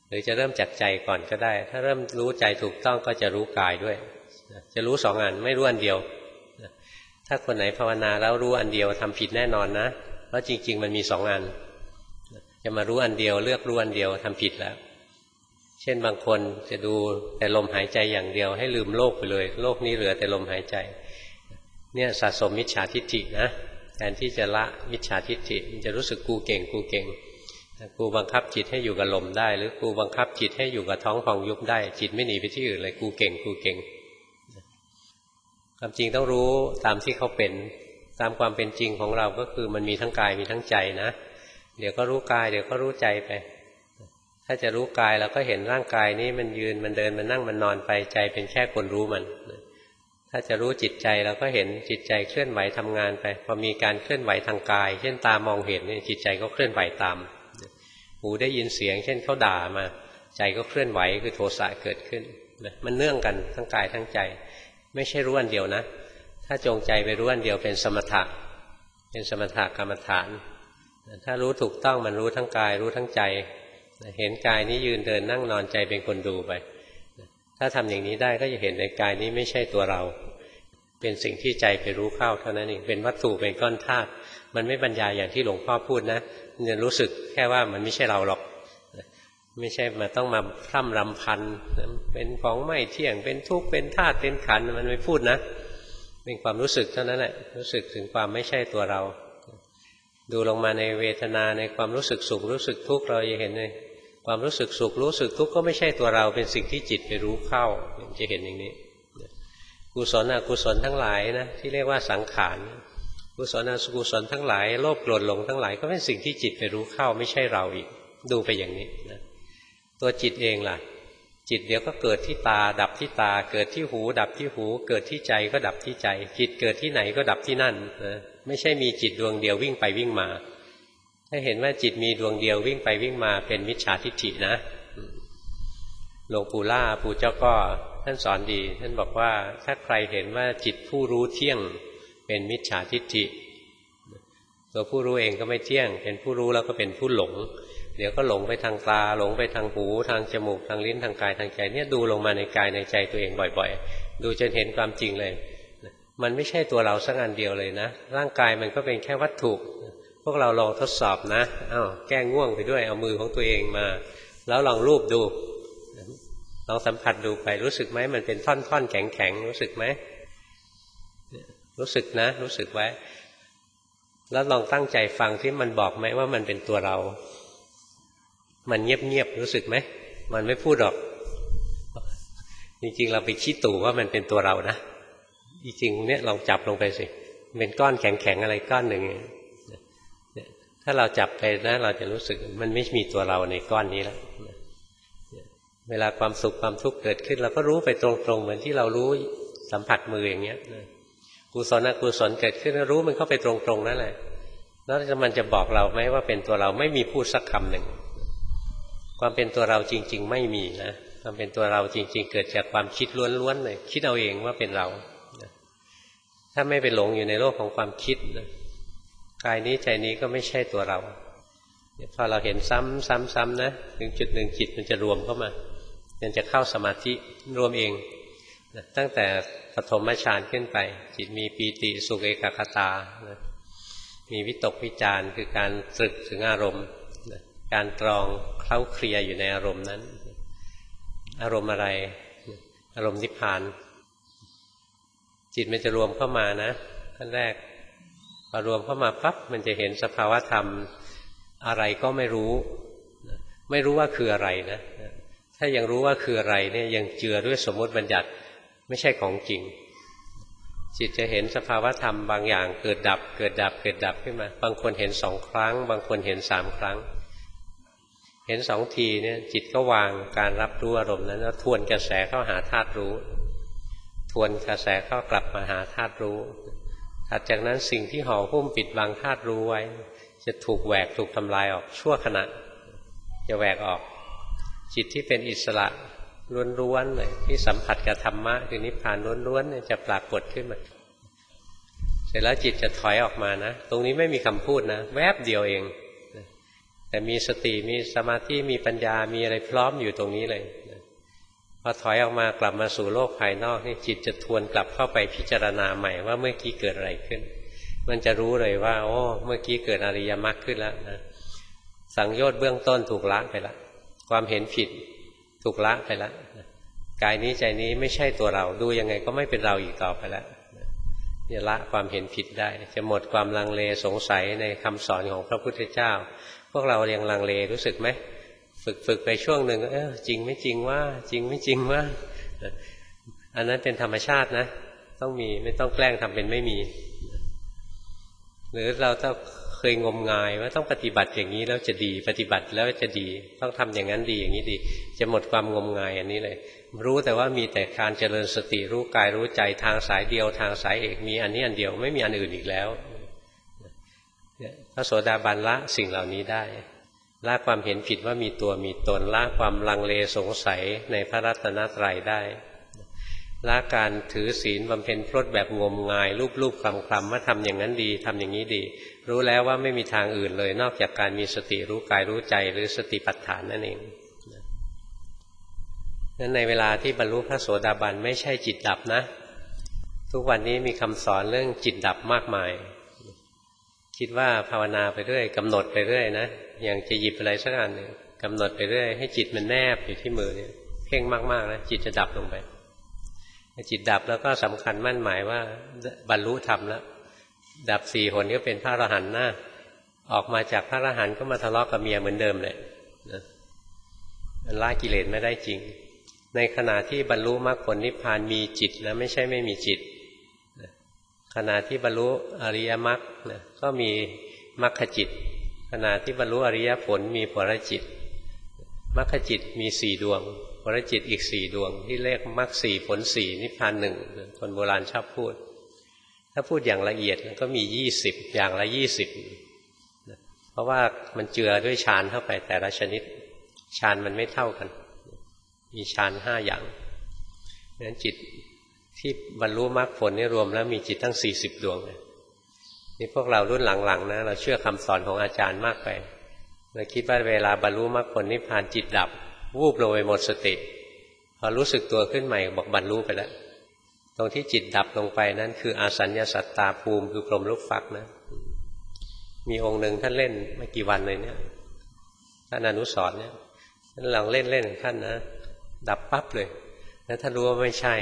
หรือจะเริ่มจากใจก่อนก็ได้ถ้าเริ่มรู้ใจถูกต้องก็จะรู้กายด้วยจะรู้2 อันไม่รู้อันเดียวถ้าคนไหนภาวนาแล้วรู้อันเดียวทำผิดแน่นอนนะเพราะจริงๆมันมี2 อันจะมารู้อันเดียวเลือกรู้อันเดียวทำผิดแล้วเช่นบางคนจะดูแต่ลมหายใจอย่างเดียวให้ลืมโลกไปเลยโลกนี้เหลือแต่ลมหายใจเนี่ยสะสมมิจฉาทิฏฐินะแทนที่จะละมิจฉาทิฏฐิมันจะรู้สึกกูเก่งกูบังคับจิตให้อยู่กับลมได้หรือกูบังคับจิตให้อยู่กับท้องพองยุบได้จิตไม่หนีไปที่อื่นเลยกูเก่งความจริงต้องรู้ตามที่เขาเป็นตามความเป็นจริงของเราก็คือมันมีทั้งกายมีทั้งใจนะเดี๋ยวก็รู้กายเดี๋ยวก็รู้ใจไปถ้าจะรู้กายเราก็เห็นร่างกายนี้มันยืนมันเดินมันนั่งมันนอนไปใจเป็นแค่คนรู้มันถ้าจะรู้จิตใจเราก็เห็นจิตใจเคลื่อนไหวทำงานไปพอมีการเคลื่อนไหวทางกายเช่นตามองเห็นเนี่ยจิตใจก็เคลื่อนไหวตามหูได้ยินเสียงเช่นเขาด่ามาใจก็เคลื่อนไหวคือโทสะเกิดขึ้นมันเนื่องกันทั้งกายทั้งใจไม่ใช่รู้อันเดียวนะถ้าจงใจไปรู้อันเดียวเป็นสมถะกรรมฐานถ้ารู้ถูกต้องมันรู้ทั้งกายรู้ทั้งใจเห็นกายนี้ยืนเดินนั่งนอนใจเป็นคนดูไปถ้าทำอย่างนี้ได้ก็จะเห็นในกายนี้ไม่ใช่ตัวเราเป็นสิ่งที่ใจไปรู้เข้าเท่านั้นเองเป็นวัตถุเป็นก้อนธาตุมันไม่บรรยายอย่างที่หลวงพ่อพูดนะเนี่ยรู้สึกแค่ว่ามันไม่ใช่เราหรอกไม่ใช่มาต้องมาพร่ำรำพันเป็นของไม่เที่ยงเป็นทุกข์เป็นธาตุเป็นขันธ์มันไม่พูดนะเป็นความรู้สึกเท่านั้นแหละรู้สึกถึงความไม่ใช่ตัวเราดูลงมาในเวทนาในความรู้สึกสุขรู้สึกทุกข์เราจะเห็นเลยความรู้สึกสุขรู้สึกทุกข์ก็ไม่ใช่ตัวเราเป็นสิ่งที่จิตไปรู้เข้าจะเห็นอย่างนี้กุศลอกุศลทั้งหลายนะที่เรียกว่าสังขารกุศลอกุศลทั้งหลายโลภโกรธหลงทั้งหลายก็เป็นสิ่งที่จิตไปรู้เข้าไม่ใช่เราอีกดูไปอย่างนี้นะตัวจิตเองล่ะจิตเดี๋ยวก็เกิดที่ตาดับที่ตาเกิดที่หูดับที่หูเกิดที่ใจก็ดับที่ใจจิตเกิดที่ไหนก็ดับที่นั่นนะไม่ใช่มีจิตดวงเดียววิ่งไปวิ่งมาถ้าเห็นว่าจิตมีดวงเดียววิ่งไปวิ่งมาเป็นมิจฉาทิฏฐินะหลวงปู่ล่าปู่เจ้าก็ท่านสอนดีท่านบอกว่าถ้าใครเห็นว่าจิตผู้รู้เที่ยงเป็นมิจฉาทิฏฐิตัวผู้รู้เองก็ไม่เที่ยงเป็นผู้รู้แล้วก็เป็นผู้หลงเดี๋ยวก็หลงไปทางตาหลงไปทางหูทางจมูกทางลิ้นทางกายทางใจเนี่ยดูลงมาในกายในใจตัวเองบ่อยๆดูจนเห็นความจริงเลยมันไม่ใช่ตัวเราสักอันเดียวเลยนะร่างกายมันก็เป็นแค่วัตถุพวกเราลองทดสอบนะแก้ง่วงไปด้วยเอามือของตัวเองมาแล้วลองรูปดูลองสัมผัสดูไปรู้สึกไหมมันเป็นท่อนๆแข็งๆรู้สึกไหมรู้สึกนะรู้สึกไว้แล้วลองตั้งใจฟังที่มันบอกไหมว่ามันเป็นตัวเรามันเงียบๆรู้สึกไหมมันไม่พูดหรอกจริงๆเราไปคิดตู่ว่ามันเป็นตัวเรานะจริงๆเนี่ยลองจับลงไปสิเป็นก้อนแข็งๆอะไรก้อนหนึ่งถ้าเราจับไปนะเราจะรู้สึกมันไม่มีตัวเราในก้อนนี้แล้วเวลาความสุขความทุกข์เกิดขึ้นเราก็รู้ไปตรงๆเหมือนที่เรารู้สัมผัสมืออย่างเงี้ยกุศลอกุศลเกิดขึ้นรู้มันเข้าไปตรงๆนั่นแหละแล้วมันจะบอกเราไหมว่าเป็นตัวเราไม่มีพูดสักคำหนึ่งความเป็นตัวเราจริงๆไม่มีนะความเป็นตัวเราจริงๆเกิดจากความคิดล้วนๆเลยคิดเอาเองว่าเป็นเราถ้าไม่ไปหลงอยู่ในโลกของความคิดกายนี้ใจนี้ก็ไม่ใช่ตัวเราพอเราเห็นซ้ำๆนะถึงจุดหนึ่งจิตมันจะรวมเข้ามามันจะเข้าสมาธิรวมเองตั้งแต่ปฐมฌานขึ้นไปจิตมีปีติสุขเอกคตามีวิตกวิจารคือการตรึกถึงอารมณ์การตรองเคล้าเคลียอยู่ในอารมณ์นั้นอารมณ์อะไรอารมณ์นิพพานจิตมันจะรวมเข้ามานะขั้นแรกพอรวมเข้ามาปั๊บมันจะเห็นสภาวธรรมอะไรก็ไม่รู้ว่าคืออะไรนะถ้ายังรู้ว่าคืออะไรเนี่ยยังเจือด้วยสมมติบัญญัติไม่ใช่ของจริงจิตจะเห็นสภาวธรรมบางอย่างเกิดดับเกิดดับเกิดดับขึ้นมาบางคนเห็น2 ครั้งบางคนเห็น3 ครั้งเห็น2 ทีเนี่ยจิตก็วางการรับรู้อารมณ์นั้นแล้วทวนกระแสเข้าหาธาตุรู้ทวนกระแสเข้ากลับมาหาธาตุรู้ถัดจากนั้นสิ่งที่ห่อหุ้มปิดบังธาตุรู้ไว้จะถูกแหวกถูกทำลายออกชั่วขณะจะแหวกออกจิตที่เป็นอิสระล้วนๆเลยที่สัมผัสกับธรรมะคือนิพพานล้วนๆเนี่ยจะปรากฏขึ้นมาเสร็จแล้วจิตจะถอยออกมานะตรงนี้ไม่มีคำพูดนะแวบเดียวเองแต่มีสติมีสมาธิมีปัญญามีอะไรพร้อมอยู่ตรงนี้เลยพอถอยออกมากลับมาสู่โลกภายนอกนี่จิตจะทวนกลับเข้าไปพิจารณาใหม่ว่าเมื่อกี้เกิดอะไรขึ้นมันจะรู้เลยว่าโอ้เมื่อกี้เกิดอริยมรรคขึ้นแล้วนะสังโยชน์เบื้องต้นถูกละไปแล้วความเห็นผิดถูกละไปแล้วกายนี้ใจนี้ไม่ใช่ตัวเราดูยังไงก็ไม่เป็นเราอีกต่อไปแล้วจะละความเห็นผิดได้จะหมดความลังเลสงสัยในคำสอนของพระพุทธเจ้าพวกเรายังลังเลรู้สึกไหมฝึกไปช่วงหนึ่งจริงไม่จริงว่าจริงไม่จริงว่าอันนั้นเป็นธรรมชาตินะต้องมีไม่ต้องแกล้งทำเป็นไม่มีหรือเราต้องเคยงมงายว่าต้องปฏิบัติอย่างนี้แล้วจะดีปฏิบัติแล้วจะดีต้องทำอย่างนั้นดีอย่างนี้ดีจะหมดความงมงายอันนี้เลยรู้แต่ว่ามีแต่การเจริญสติรู้กายรู้ใจทางสายเดียวทางสายเอกมีอันนี้อันเดียวไม่มีอันอื่นอีกแล้วพระโสดาบันละสิ่งเหล่านี้ได้ละความเห็นผิดว่ามีตัวมีตนละความลังเลสงสัยในพระรัตนตรัยได้ละการถือศีลบำเพ็ญพรตแบบงมงายรูปๆคลำๆว่าทำอย่างนั้นดีทำอย่างนี้ดีรู้แล้วว่าไม่มีทางอื่นเลยนอกจากการมีสติรู้กายรู้ใจหรือสติปัฏฐานนั่นเองนั้นในเวลาที่บรรลุพระโสดาบันไม่ใช่จิตดับนะทุกวันนี้มีคำสอนเรื่องจิตดับมากมายคิดว่าภาวนาไปเรื่อยกำหนดไปเรื่อยนะอย่างจะหยิบอะไรสักอันหนึ่งกำหนดไปเรื่อยให้จิตมันแนบอยู่ที่มือเนี่ยเพ่งมากๆนะจิตจะดับลงไปจิตดับแล้วก็สำคัญมั่นหมายว่าบรรลุธรรมแล้วดับ4 หนก็เป็นพระอรหันต์นะออกมาจากพระอรหันต์ก็มาทะเลาะกับเมียเหมือนเดิมเลยนะมันละกิเลสไม่ได้จริงในขณะที่บรรลุมรรคผลนิพพานมีจิตนะไม่ใช่ไม่มีจิตขณะที่บรรลุอริยมรรคนะก็มีมรรคจิตขณะที่บรรลุอริยผลมีผลจิตมรรคจิตมี4 ดวงผลจิตอีก4 ดวงที่เรียกมรรค4ผล4นิพพาน1คนโบราณชอบพูดถ้าพูดอย่างละเอียดก็มี20อย่างละ20เพราะว่ามันเจือด้วยฌานเข้าไปแต่ละชนิดฌานมันไม่เท่ากันมีฌาน5 อย่างงั้นจิตที่บรรลุมรรคผลนี่รวมแล้วมีจิตตั้ง40 ดวงนี่พวกเรารุ่นหลังๆนะเราเชื่อคำสอนของอาจารย์มากไปเราคิดว่าเวลาบรรลุมรรคผลนิพพานจิตดับวูบลงไปหมดสติพอรู้สึกตัวขึ้นใหม่บอกบรรลุไปแล้วตรงที่จิตดับลงไปนั่นคืออาสัญญสัตตาภูมิคือพรหมลูกฟักนะมีองค์หนึ่งท่านเล่นไม่กี่วันเลยเนี่ยท่านอนุสรณ์เนี่ยท่านลองเล่นท่านนะดับปั๊บเลยแล้วท่านรู้ว่าไม่ใช่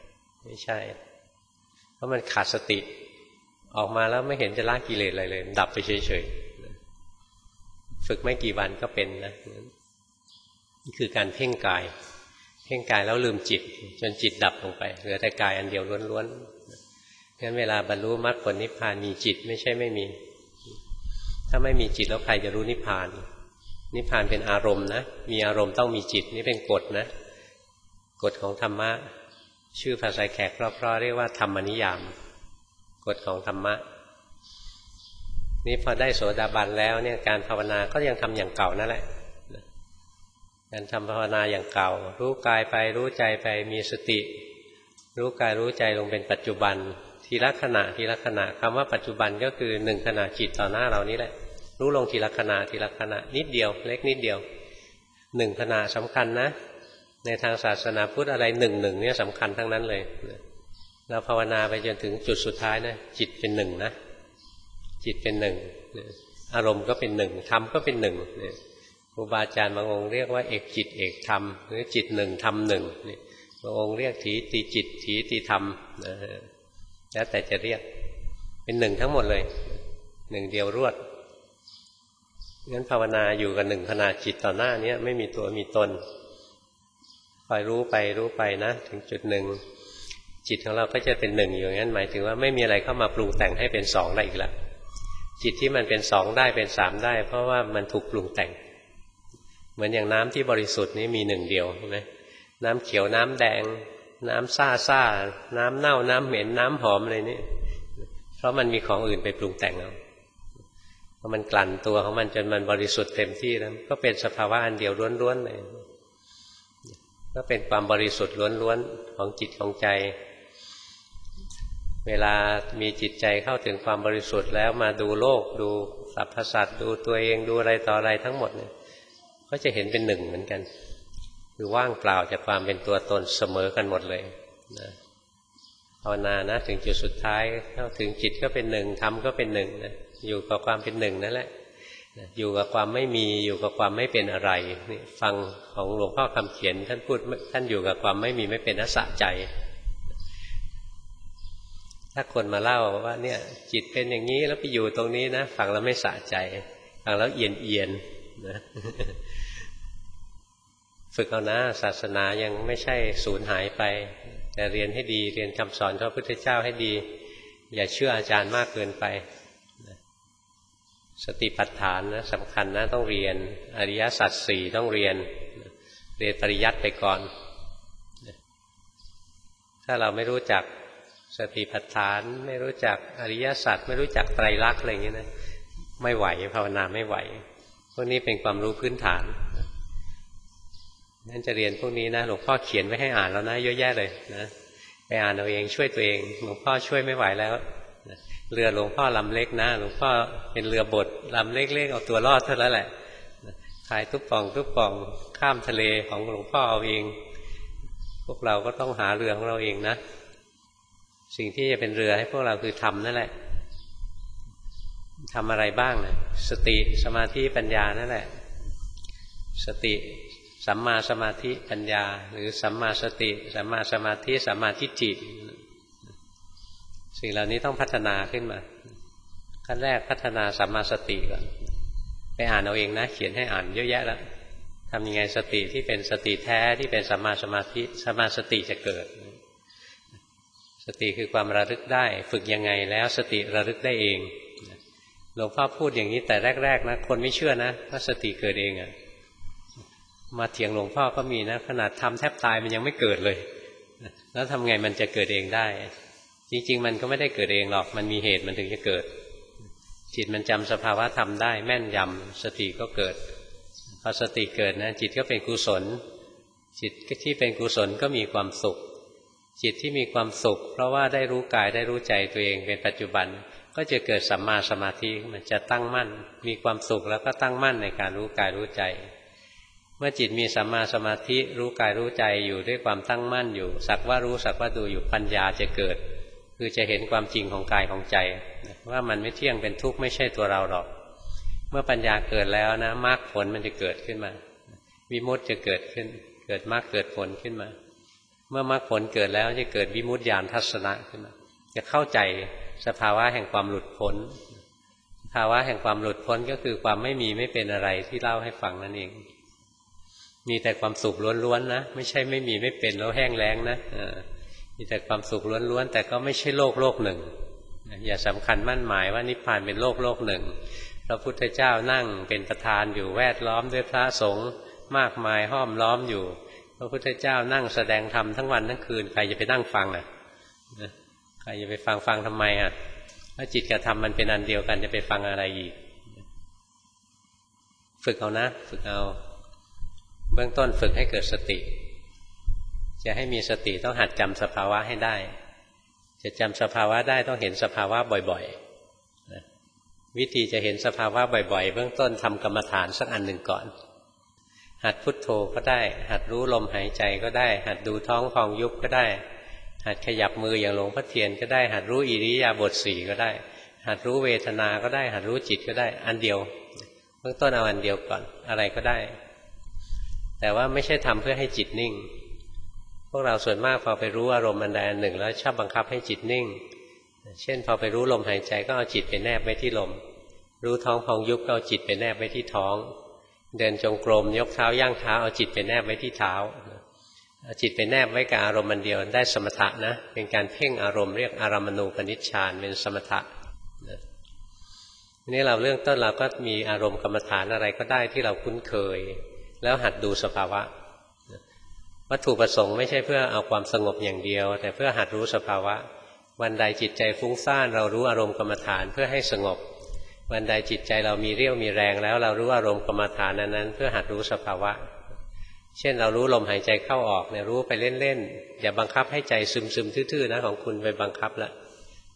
เพราะมันขาดสติออกมาแล้วไม่เห็นจะละกิเลสอะไรเลยดับไปเฉยๆฝึกไม่กี่วันก็เป็นนะนี่คือการเพ่งกายแล้วลืมจิตจนจิตดับลงไปเหลือแต่กายอันเดียวล้วนๆงั้นเวลาบรรลุมรรคผลนิพพานมีจิตไม่ใช่ไม่มีถ้าไม่มีจิตแล้วใครจะรู้นิพพานนิพพานเป็นอารมณ์นะมีอารมณ์ต้องมีจิตนี่เป็นกฎนะกฎของธรรมะชื่อภาษาแขกเพราะๆเรียกว่าธรรมนิยามกฎของธรรมะนี่พอได้โสดาบันแล้วเนี่ยการภาวนาก็ยังทำอย่างเก่านั่นแหละการทำภาวนาอย่างเก่ารู้กายไปรู้ใจไปมีสติรู้กายรู้ใจลงเป็นปัจจุบันทีละขณะคำว่าปัจจุบันก็คือ1 ขณะจิตต่อหน้าเรานี่แหละรู้ลงทีละขณะนิดเดียวเล็กนิดเดียว1 ขณะสำคัญนะในทางศาสนาพุทธอะไร1เนี่ยสำคัญทั้งนั้นเลยเราภาวนาไปจนถึงจุดสุดท้ายนะจิตเป็น1นะจิตเป็น1อารมณ์ก็เป็น1ธรรมก็เป็น1เนี่ยครูบาอาจารย์บางองค์เรียกว่าเอกจิตเอกธรรมหรือจิต1ธรรม1นี่บางองค์เรียกถีติจิตถีติธรรมแล้วแต่จะเรียกเป็น1ทั้งหมดเลย1เดียวรวดงั้นภาวนาอยู่กับ1 ขณะจิตต่อหน้านี้ไม่มีตัวมีตนคอยรู้ไปนะถึงจุดหนึ่งจิตของเราก็จะเป็น1อยู่งั้นหมายถึงว่าไม่มีอะไรเข้ามาปรุงแต่งให้เป็น2ได้อีกแล้วจิตที่มันเป็น2ได้เป็น3ได้เพราะว่ามันถูกปรุงแต่งเหมือนอย่างน้ำที่บริสุทธิ์นี้มี1เดียวใช่ไหมน้ำเขียวน้ำแดงน้ำซ่าน้ำเน่าน้ำเหม็นน้ำหอมอะไรนี่เพราะมันมีของอื่นไปปรุงแต่งเอาพอมันกลั่นตัวของมันจนมันบริสุทธิ์เต็มที่แล้วก็เป็นสภาวะอันเดียวล้วนๆเลยก็เป็นความบริสุทธิ์ล้วนๆของจิตของใจเวลามีจิตใจเข้าถึงความบริสุทธิ์แล้วมาดูโลกดูสรรพสัตว์ดูตัวเองดูอะไรต่ออะไรทั้งหมดเนี่ยก็จะเห็นเป็นหนึ่งเหมือนกันคือว่างเปล่าจากความเป็นตัวตนเสมอกันหมดเลยนะภาวนานะถึงจุดสุดท้ายเข้าถึงจิตก็เป็นหนึ่งธรรมก็เป็นหนึ่งนะอยู่กับความเป็นหนึ่งนั่นแหละอยู่กับความไม่มีอยู่กับความไม่เป็นอะไรนี่ฟังของหลวงพ่อคำเขียนท่านพูดท่านอยู่กับความไม่มีไม่เป็นน่าสะใจถ้าคนมาเล่าว่าเนี่ยจิตเป็นอย่างนี้แล้วไปอยู่ตรงนี้นะฟังแล้วไม่สะใจฟังแล้วเอียนนะฝึกเอานะศาสนายังไม่ใช่สูญหายไปแต่เรียนให้ดีเรียนคำสอนของพระพุทธเจ้าให้ดีอย่าเชื่ออาจารย์มากเกินไปสติปัฏฐานนะสำคัญนะต้องเรียนอริยสัจสี่ต้องเรียนปริยัติไปก่อนถ้าเราไม่รู้จักสติปัฏฐานไม่รู้จักอริยสัจไม่รู้จักไตรลักษณ์อะไรอย่างนี้นะไม่ไหวภาวนาไม่ไหวพวกนี้เป็นความรู้พื้นฐานนั่นจะเรียนพวกนี้นะหลวงพ่อเขียนไว้ให้อ่านแล้วนะเยอะแยะเลยนะไปอ่านเอาเองช่วยตัวเองหลวงพ่อช่วยไม่ไหวแล้วเรือหลวงพ่อลำเล็กนะหลวงพ่อเป็นเรือบดลำเล็กๆเอาตัวรอดเท่านั้นแหละขายตุ๊บป่องข้ามทะเลของหลวงพ่อเอาเองพวกเราก็ต้องหาเรือของเราเองนะสิ่งที่จะเป็นเรือให้พวกเราคือทำนั่นแหละทำอะไรบ้างนะสติสมาธิปัญญานั่นแหละสติสัมมาสมาธิปัญญาหรือสัมมาสติสัมมาสมาธิสัมมาทิฏฐิสิ่งเหล่านี้ต้องพัฒนาขึ้นมาขั้นแรกพัฒนาสัมมาสติก่อนไปอ่านเอาเองนะเขียนให้อ่านเยอะแยะแล้วทำยังไงสติที่เป็นสติแท้ที่เป็นสัมมาสมาธิสัมมาสติจะเกิดสติคือความระลึกได้ฝึกยังไงแล้วสติระลึกได้เองหลวงพ่อพูดอย่างนี้แต่แรกๆนะคนไม่เชื่อนะว่าสติเกิดเองอะมาเถียงหลวงพ่อก็มีนะขนาดทำแทบตายมันยังไม่เกิดเลยแล้วทำไงมันจะเกิดเองได้จริงๆมันก็ไม่ได้เกิดเองหรอกมันมีเหตุมันถึงจะเกิดจิตมันจำสภาวะธรรมได้แม่นยำสติก็เกิดพอสติเกิดนะจิตก็เป็นกุศลจิตที่เป็นกุศลก็มีความสุขจิตที่มีความสุขเพราะว่าได้รู้กายได้รู้ใจตัวเองเป็นปัจจุบันก็จะเกิดสัมมาสมาธิมันจะตั้งมั่นมีความสุขแล้วก็ตั้งมั่นในการรู้กายรู้ใจเมื่อจิตมีสัมมาสมาธิรู้กายรู้ใจอยู่ด้วยความตั้งมั่นอยู่สักว่ารู้สักว่าดูอยู่ปัญญาจะเกิดคือจะเห็นความจริงของกายของใจว่ามันไม่เที่ยงเป็นทุกข์ไม่ใช่ตัวเราหรอกเมื่อปัญญาเกิดแล้วนะมรรคผลมันจะเกิดขึ้นมาวิมุตติจะเกิดขึ้นเกิดมรรคเกิดผลขึ้นมาเมื่อมรรคผลเกิดแล้วจะเกิดวิมุตติญาณทัศนะขึ้นมาจะเข้าใจสภาวะแห่งความหลุดพ้นภาวะแห่งความหลุดพ้นก็คือความไม่มีไม่เป็นอะไรที่เล่าให้ฟังนั่นเองมีแต่ความสุขล้วนๆนะไม่ใช่ไม่มีไม่เป็นแล้วแห้งแล้งนะมีแต่ความสุขล้วนๆแต่ก็ไม่ใช่โลกหนึ่งอย่าสำคัญมั่นหมายว่านิพพานเป็นโลกหนึ่งพระพุทธเจ้านั่งเป็นประธานอยู่แวดล้อมด้วยพระสงฆ์มากมายห้อมล้อมอยู่พระพุทธเจ้านั่งแสดงธรรมทั้งวันทั้งคืนใครจะไปนั่งฟังอ่ะใครจะไปฟังทำไมอ่ะถ้าจิตกับธรรมมันเป็นอันเดียวกันจะไปฟังอะไรอีกฝึกเอานะฝึกเอาเบื้องต้นฝึกให้เกิดสติจะให้มีสติต้องหัดจำสภาวะให้ได้จะจำสภาวะได้ต้องเห็นสภาวะบ่อยๆวิธีจะเห็นสภาวะบ่อยๆเบื้องต้นทำกรรมฐานสักอันหนึ่งก่อนหัดพุทโธก็ได้หัดรู้ลมหายใจก็ได้หัดดูท้องพองยุบก็ได้หัดขยับมืออย่างหลวงพ่อเทียนก็ได้หัดรู้อิริยาบถสี่ก็ได้หัดรู้เวทนาก็ได้หัดรู้จิตก็ได้อันเดียวเบื้องต้นเอาอันเดียวก่อนอะไรก็ได้แต่ว่าไม่ใช่ทำเพื่อให้จิตนิ่งพวกเราส่วนมากพอไปรู้อารมณ์อันใดอันหนึ่งแล้วชอบบังคับให้จิตนิ่งเช่นพอไปรู้ลมหายใจก็เอาจิตไปแนบไว้ที่ลมรู้ท้องพองยุบก็เอาจิตไปแนบไว้ที่ท้องเดินจงกรมยกเท้าย่างเท้าเอาจิตไปแนบไว้ที่เท้าเอาจิตไปแนบไว้กับอารมณ์อันเดียวได้สมถะนะเป็นการเพ่งอารมณ์เรียกอารามณูปนิชฌานเป็นสมถะนี่เราเรื่องต้นเราก็มีอารมณ์กรรมฐานอะไรก็ได้ที่เราคุ้นเคยแล้วหัดดูสภาวะวัตถุประสงค์ไม่ใช่เพื่อเอาความสงบอย่างเดียวแต่เพื่อหัดรู้สภาวะวันใดจิตใจฟุ้งซ่านเรารู้อารมณ์กรรมฐานเพื่อให้สงบวันใดจิตใจเรามีเรี่ยวมีแรงแล้วเรารู้อารมณ์กรรมฐานนั้นเพื่อหัดรู้สภาวะเช่นเรารู้ลมหายใจเข้าออกเนี่ยรู้ไปเล่นๆอย่าบังคับให้ใจซึมๆทื่อๆนะของคุณไปบังคับละ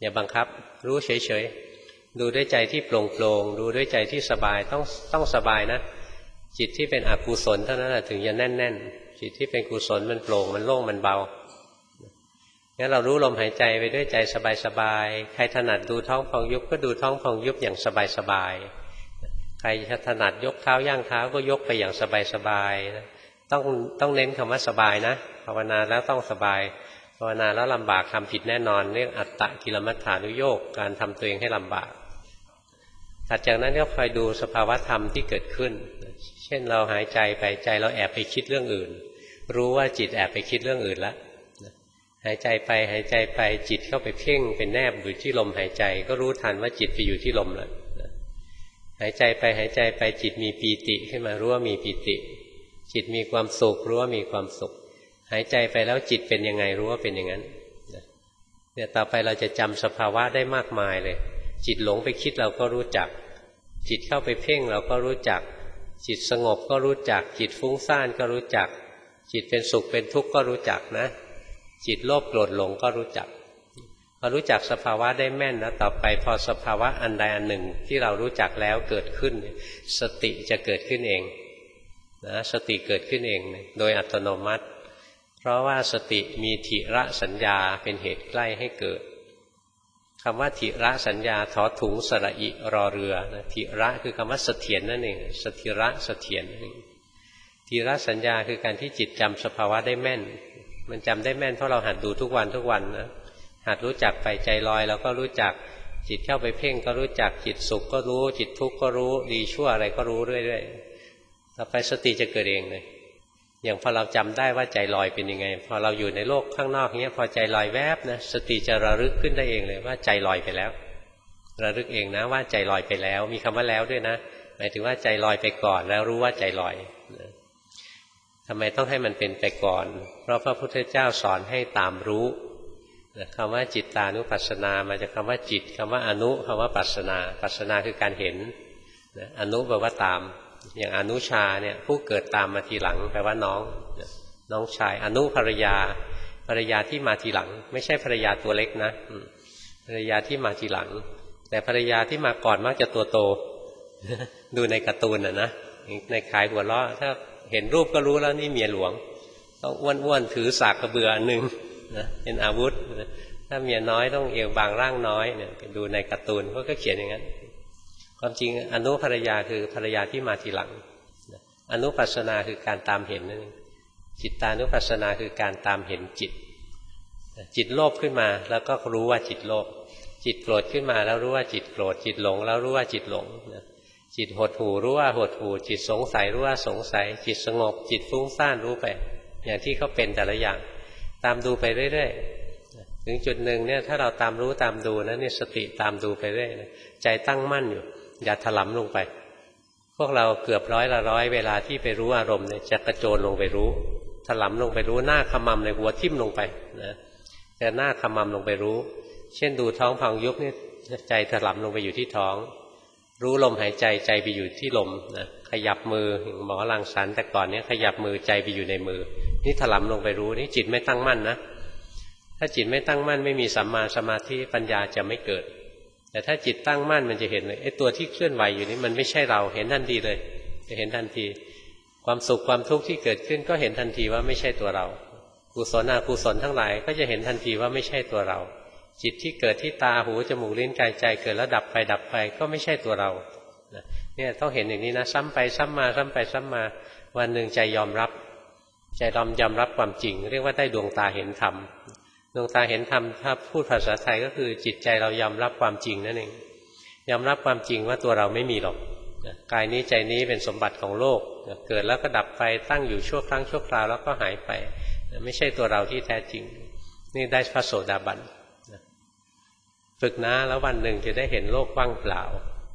อย่าบังคับรู้เฉยๆดูด้วยใจที่โปร่งๆดูด้วยใจที่สบายต้องสบายนะจิตที่เป็นอกุศลเท่านั้นถึงจะแน่นๆจิตที่เป็นกุศลมันโปร่งมันโล่งมันเบางั้นเรารู้ลมหายใจไปด้วยใจสบายๆใครถนัดดูท้องพองยุบก็ดูท้องพองยุบอย่างสบายๆใครถนัดยกเท้าย่างเท้าก็ยกไปอย่างสบายๆต้องเน้นคำว่าสบายนะภาวนาแล้วต้องสบายภาวนาแล้วลำบากทำผิดแน่นอนเรียกอัตตกิลมัฏฐานุโยคการทำตัวเองให้ลำบากถัดจากนั้นก็คอยดูสภาวะธรรมที่เกิดขึ้นเช่นเราหายใจไปใจเราแอบไปคิดเรื่องอื่นรู้ว่าจิตแอบไปคิดเรื่องอื่นแล้วหายใจไปหายใจไปจิตเข้าไปเพ่งเป็นแนบอยู่ที่ลมหายใจก็รู้ทันว่าจิตไปอยู่ที่ลมแล้วหายใจไปหายใจไปจิตมีปีติขึ้นมารู้ว่ามีปีติจิตมีความสุขรู้ว่ามีความสุขหายใจไปแล้วจิตเป็นยังไงรู้ว่าเป็นอย่างนั้นเนี่ยต่อไปเราจะจำสภาวะได้มากมายเลยจิตหลงไปคิดเราก็รู้จักจิตเข้าไปเพ่งเราก็รู้จักจิตสงบก็รู้จักจิตฟุ้งซ่านก็รู้จักจิตเป็นสุขเป็นทุกข์ก็รู้จักนะจิตโลภโกรธหลงก็รู้จักพอรู้จักสภาวะได้แม่นแล้วต่อไปพอสภาวะอันใดอันหนึ่งที่เรารู้จักแล้วเกิดขึ้นสติจะเกิดขึ้นเองนะสติเกิดขึ้นเองโดยอัตโนมัติเพราะว่าสติมีถิระสัญญาเป็นเหตุใกล้ให้เกิดคำว่าถิระสัญญาถอถุงสระอิรอเรือนะถิระคือคำว่าเสถียรนั่นเองสถิระเสถียรนั่นเองถิระสัญญาคือการที่จิตจำสภาวะได้แม่นมันจำได้แม่นเพราะเราหัดดูทุกวันนะหัดรู้จักไปใจลอยเราก็รู้จักจิตเข้าไปเพ่งก็รู้จักจิตสุขก็รู้จิตทุกข์ก็รู้ดีชั่วอะไรก็รู้เรื่อยๆต่อไปสติจะเกิดเองเลยอย่างพอเราจำได้ว่าใจลอยเป็นยังไงพอเราอยู่ในโลกข้างนอกเนี้ยพอใจลอยแวบนะสติจะระลึกขึ้นได้เองเลยว่าใจลอยไปแล้วระลึกเองนะว่าใจลอยไปแล้วมีคำว่าแล้วด้วยนะหมายถึงว่าใจลอยไปก่อนแล้วรู้ว่าใจลอยทำไมต้องให้มันเป็นไปก่อนเพราะพระพุทธเจ้าสอนให้ตามรู้คำว่าจิตตานุปัสสนามาจากคำว่าจิตคำว่าอนุคำว่าปัสสนาปัสสนาคือการเห็นอนุแปลว่าตามอย่างอนุชาเนี่ยผู้เกิดตามมาทีหลังแปลว่าน้องชายอนุภรรยาที่มาทีหลังไม่ใช่ภรรยาตัวเล็กนะภรรยาที่มาทีหลังแต่ภรรยาที่มาก่อนมักจะตัวโตดูในการ์ตูนนะในขายหัวเราะถ้าเห็นรูปก็รู้แล้วนี่เมียหลวงต้องอ้วนๆถือสากกระเบืออันหนึ่งนะเป็นอาวุธถ้าเมียน้อยต้องเอวบางร่างน้อยเนี่ยดูในการ์ตูนเขาก็เขียนอย่างนั้นความจริงอนุภรรยาคือภรรยาที่มาทีหลังอนุปัสสนาคือการตามเห็นนั่นเองจิตตานุปัสสนาคือการตามเห็นจิตโลภขึ้นมาแล้วก็รู้ว่าจิตโลภจิตโกรธขึ้นมาแล้วรู้ว่าจิตโกรธจิตหลงแล้วรู้ว่าจิตหลงจิตหดหู่รู้ว่าหดหู่จิตสงสัยรู้ว่าสงสัยจิตสงบจิตฟุ้งซ่านรู้ไปอย่างที่เขาเป็นแต่ละอย่างตามดูไปเรื่อยๆถึงจุดหนึ่งเนี่ยถ้าเราตามรู้ตามดูนะเนี่ยสติตามดูไปเรื่อยใจตั้งมั่นอยู่อย่าถลำลงไปพวกเราเกือบร้อยละร้อยเวลาที่ไปรู้อารมณ์เนี่ยจะกระโจนลงไปรู้ถลำลงไปรู้หน้าขมำในหัวทิ่มลงไปนะแต่หน้าขมำลงไปรู้เช่นดูท้องพองยุบเนี่ยใจถลำลงไปอยู่ที่ท้องรู้ลมหายใจใจไปอยู่ที่ลมนะขยับมือหมอรังสรรค์แต่ก่อนเนี่ยขยับมือใจไปอยู่ในมือนี่ถลำลงไปรู้นี่จิตไม่ตั้งมั่นนะถ้าจิตไม่ตั้งมั่นไม่มีสัมมาสมาธิปัญญาจะไม่เกิดแต่ถ้าจิตตั้งมั่นมันจะเห็นเลยไอ้ตัวที่เคลื่อนไหวอยู่นี่มันไม่ใช่เราเห็นทันทีเลยจะเห็นทันทีความสุขความทุกข์ที่เกิดขึ้นก็เห็นทันทีว่าไม่ใช่ตัวเรากุศลอกุศลทั้งหลายก็จะเห็นทันทีว่าไม่ใช่ตัวเราจิตที่เกิดที่ตาหูจมูกลิ้นกายใจเกิดแล้วดับไปดับไปก็ไม่ใช่ตัวเราเนี่ยต้องเห็นอย่างนี้นะซ้ำไปซ้ำมาซ้ำไปซ้ำมาวันหนึ่งใจยอมรับความจริงเรียกว่าได้ดวงตาเห็นธรรมดวงตาเห็นธรรมถ้าพูดภาษาไทยก็คือจิตใจเรายอมรับความจริงนั่นเองยอมรับความจริงว่าตัวเราไม่มีหรอกกายนี้ใจนี้เป็นสมบัติของโลกเกิดแล้วก็ดับไปตั้งอยู่ชั่วครั้งชั่วคราวแล้วก็หายไปไม่ใช่ตัวเราที่แท้จริงนี่ได้พระโสดาบันฝึกนะแล้ววันหนึ่งจะได้เห็นโลกว่างเปล่า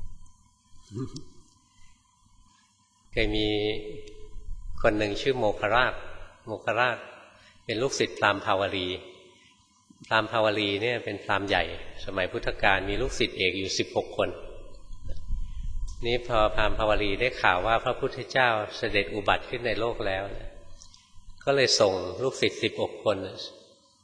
เคยมีคนหนึ่งชื่อโมคราชเป็นลูกศิษย์พราหมณ์ภาวลีเนี่ยเป็นพราหมณ์ใหญ่สมัยพุทธกาลมีลูกศิษย์เอกอยู่16 คนนี่พอพราหมณ์ภาวลีได้ข่าวว่าพระพุทธเจ้าเสด็จอุบัติขึ้นในโลกแล้วก็เลยส่งลูกศิษย์16 คน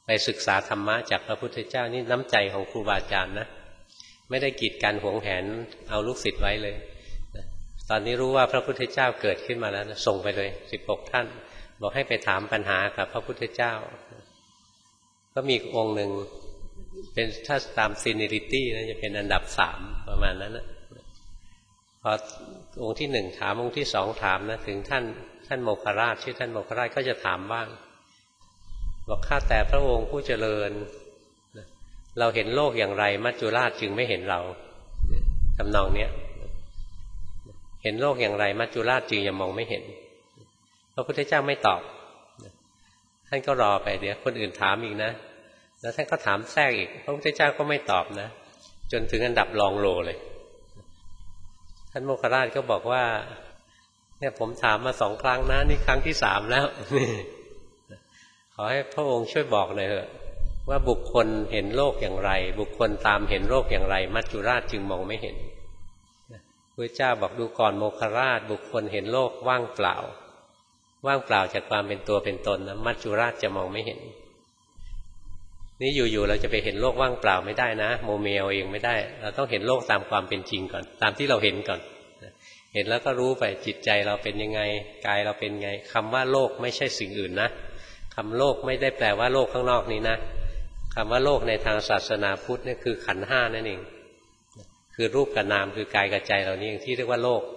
ไปศึกษาธรรมะจากพระพุทธเจ้านี่น้ำใจของครูบาอาจารย์นะไม่ได้กีดกันหวงแหนเอาลูกศิษย์ไว้เลยตอนนี้รู้ว่าพระพุทธเจ้าเกิดขึ้นมาแล้วนะส่งไปเลย16ท่านบอกให้ไปถามปัญหากับพระพุทธเจ้าก็มีองค์หนึ่งเป็นถ้าตามซีเนียริตี้นะจะเป็นอันดับ3ประมาณนั้นนะพอองค์ที่1ถามองค์ที่2ถามนะถึงท่านโมคคราชชื่อท่านโมคคราชก็จะถามบ้างบอกข้าแต่พระองค์ผู้เจริญเราเห็นโลกอย่างไรมัจจุราชจึงไม่เห็นเราทำนองเนี้ยเห็นโลกอย่างไรมัจจุราชจึงยังมองไม่เห็นพระพุทธเจ้าไม่ตอบท่านก็รอไปเดี๋ยวคนอื่นถามอีกนะแล้วท่านก็ถามแทรกอีกพระพุทธเจ้าก็ไม่ตอบนะจนถึงอันดับรองโลเลยท่านโมคคราชก็บอกว่าเนี่ยผมถามมา2 ครั้งนะนี่ครั้งที่3แล้วขอให้พระองค์ช่วยบอกหน่อยเถอะว่าบุคคลเห็นโลกอย่างไรบุคคลตามเห็นโลกอย่างไรมัจจุราชจึงมองไม่เห็นพระเจ้าบอกดูก่อนโมคคราชบุคคลเห็นโลกว่างเปล่าว่างเปล่าจากความเป็นตัวเป็นตนนะมัจจุราชจะมองไม่เห็นนี่อยู่ๆเราจะไปเห็นโลกว่างเปล่าไม่ได้นะโมเมเอาเองไม่ได้เราต้องเห็นโลกตามความเป็นจริงก่อนตามที่เราเห็นก่อนเห็นแล้วก็รู้ไปจิตใจเราเป็นยังไงกายเราเป็นไงคำว่าโลกไม่ใช่สิ่งอื่นนะคำโลกไม่ได้แปลว่าโลกข้างนอกนี้นะคำว่าโลกในทางศาสนาพุทธนี่คือขันธ์5นั่นเองคือรูปกับนามคือกายกับใจเหล่านี้ที่เรียกว่าโลก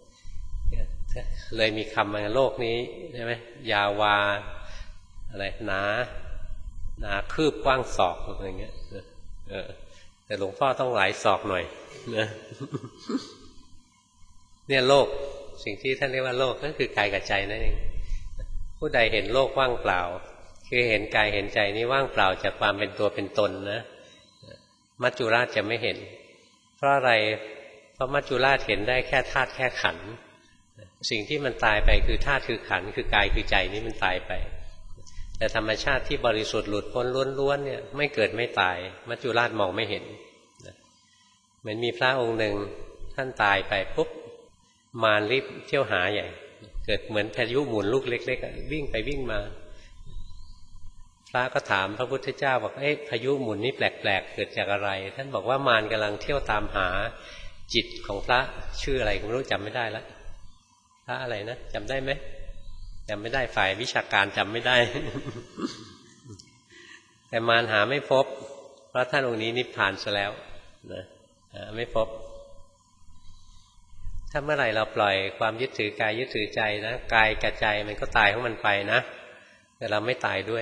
เลยมีคำว่าโลกนี้ใช่ไหมยาวาอะไรหนาคืบกว้างศอกอะไรเงี้ยแต่หลวงพ่อต้องหลายศอกหน่อยนะเนี่ยโลกสิ่งที่ท่านเรียกว่าโลกนั่นคือกายกับใจนั่นเองผู้ใดเห็นโลกว่างเปล่าคือเห็นกายเห็นใจนี้ว่างเปล่าจากความเป็นตัวเป็นตนนะมัจจุราชจะไม่เห็นเพราะอะไรเพราะมัจจุราชเห็นได้แค่ธาตุแค่ขันธ์สิ่งที่มันตายไปคือธาตุคือขันธ์คือกายคือใจนี้มันตายไปแต่ธรรมชาติที่บริสุทธิ์หลุดพ้นล้วนๆเนี่ยไม่เกิดไม่ตายมัจจุราชมองไม่เห็นเหมือนมีพระองค์หนึ่งท่านตายไปปุ๊บมารรีบเที่ยวหาใหญ่เกิดเหมือนพายุหมุนลูกเล็กๆวิ่งไปวิ่งมาพระก็ถามพระพุทธเจ้าบอกพายุหมุนนี่แปลกๆเกิดจากอะไรท่านบอกว่ามารกำลังเที่ยวตามหาจิตของพระชื่ออะไรไม่รู้จำไม่ได้แล้วพระอะไรนะจำได้ไหมจำไม่ได้ฝ่ายวิชาการจำไม่ได้ แต่มารหาไม่พบเพราะท่านองค์นี้นิพพานซะแล้วนะไม่พบถ้าเมื่อไหร่เราปล่อยความยึดถือกายยึดถือใจนะกายกับใจมันก็ตายของมันไปนะแต่เราไม่ตายด้วย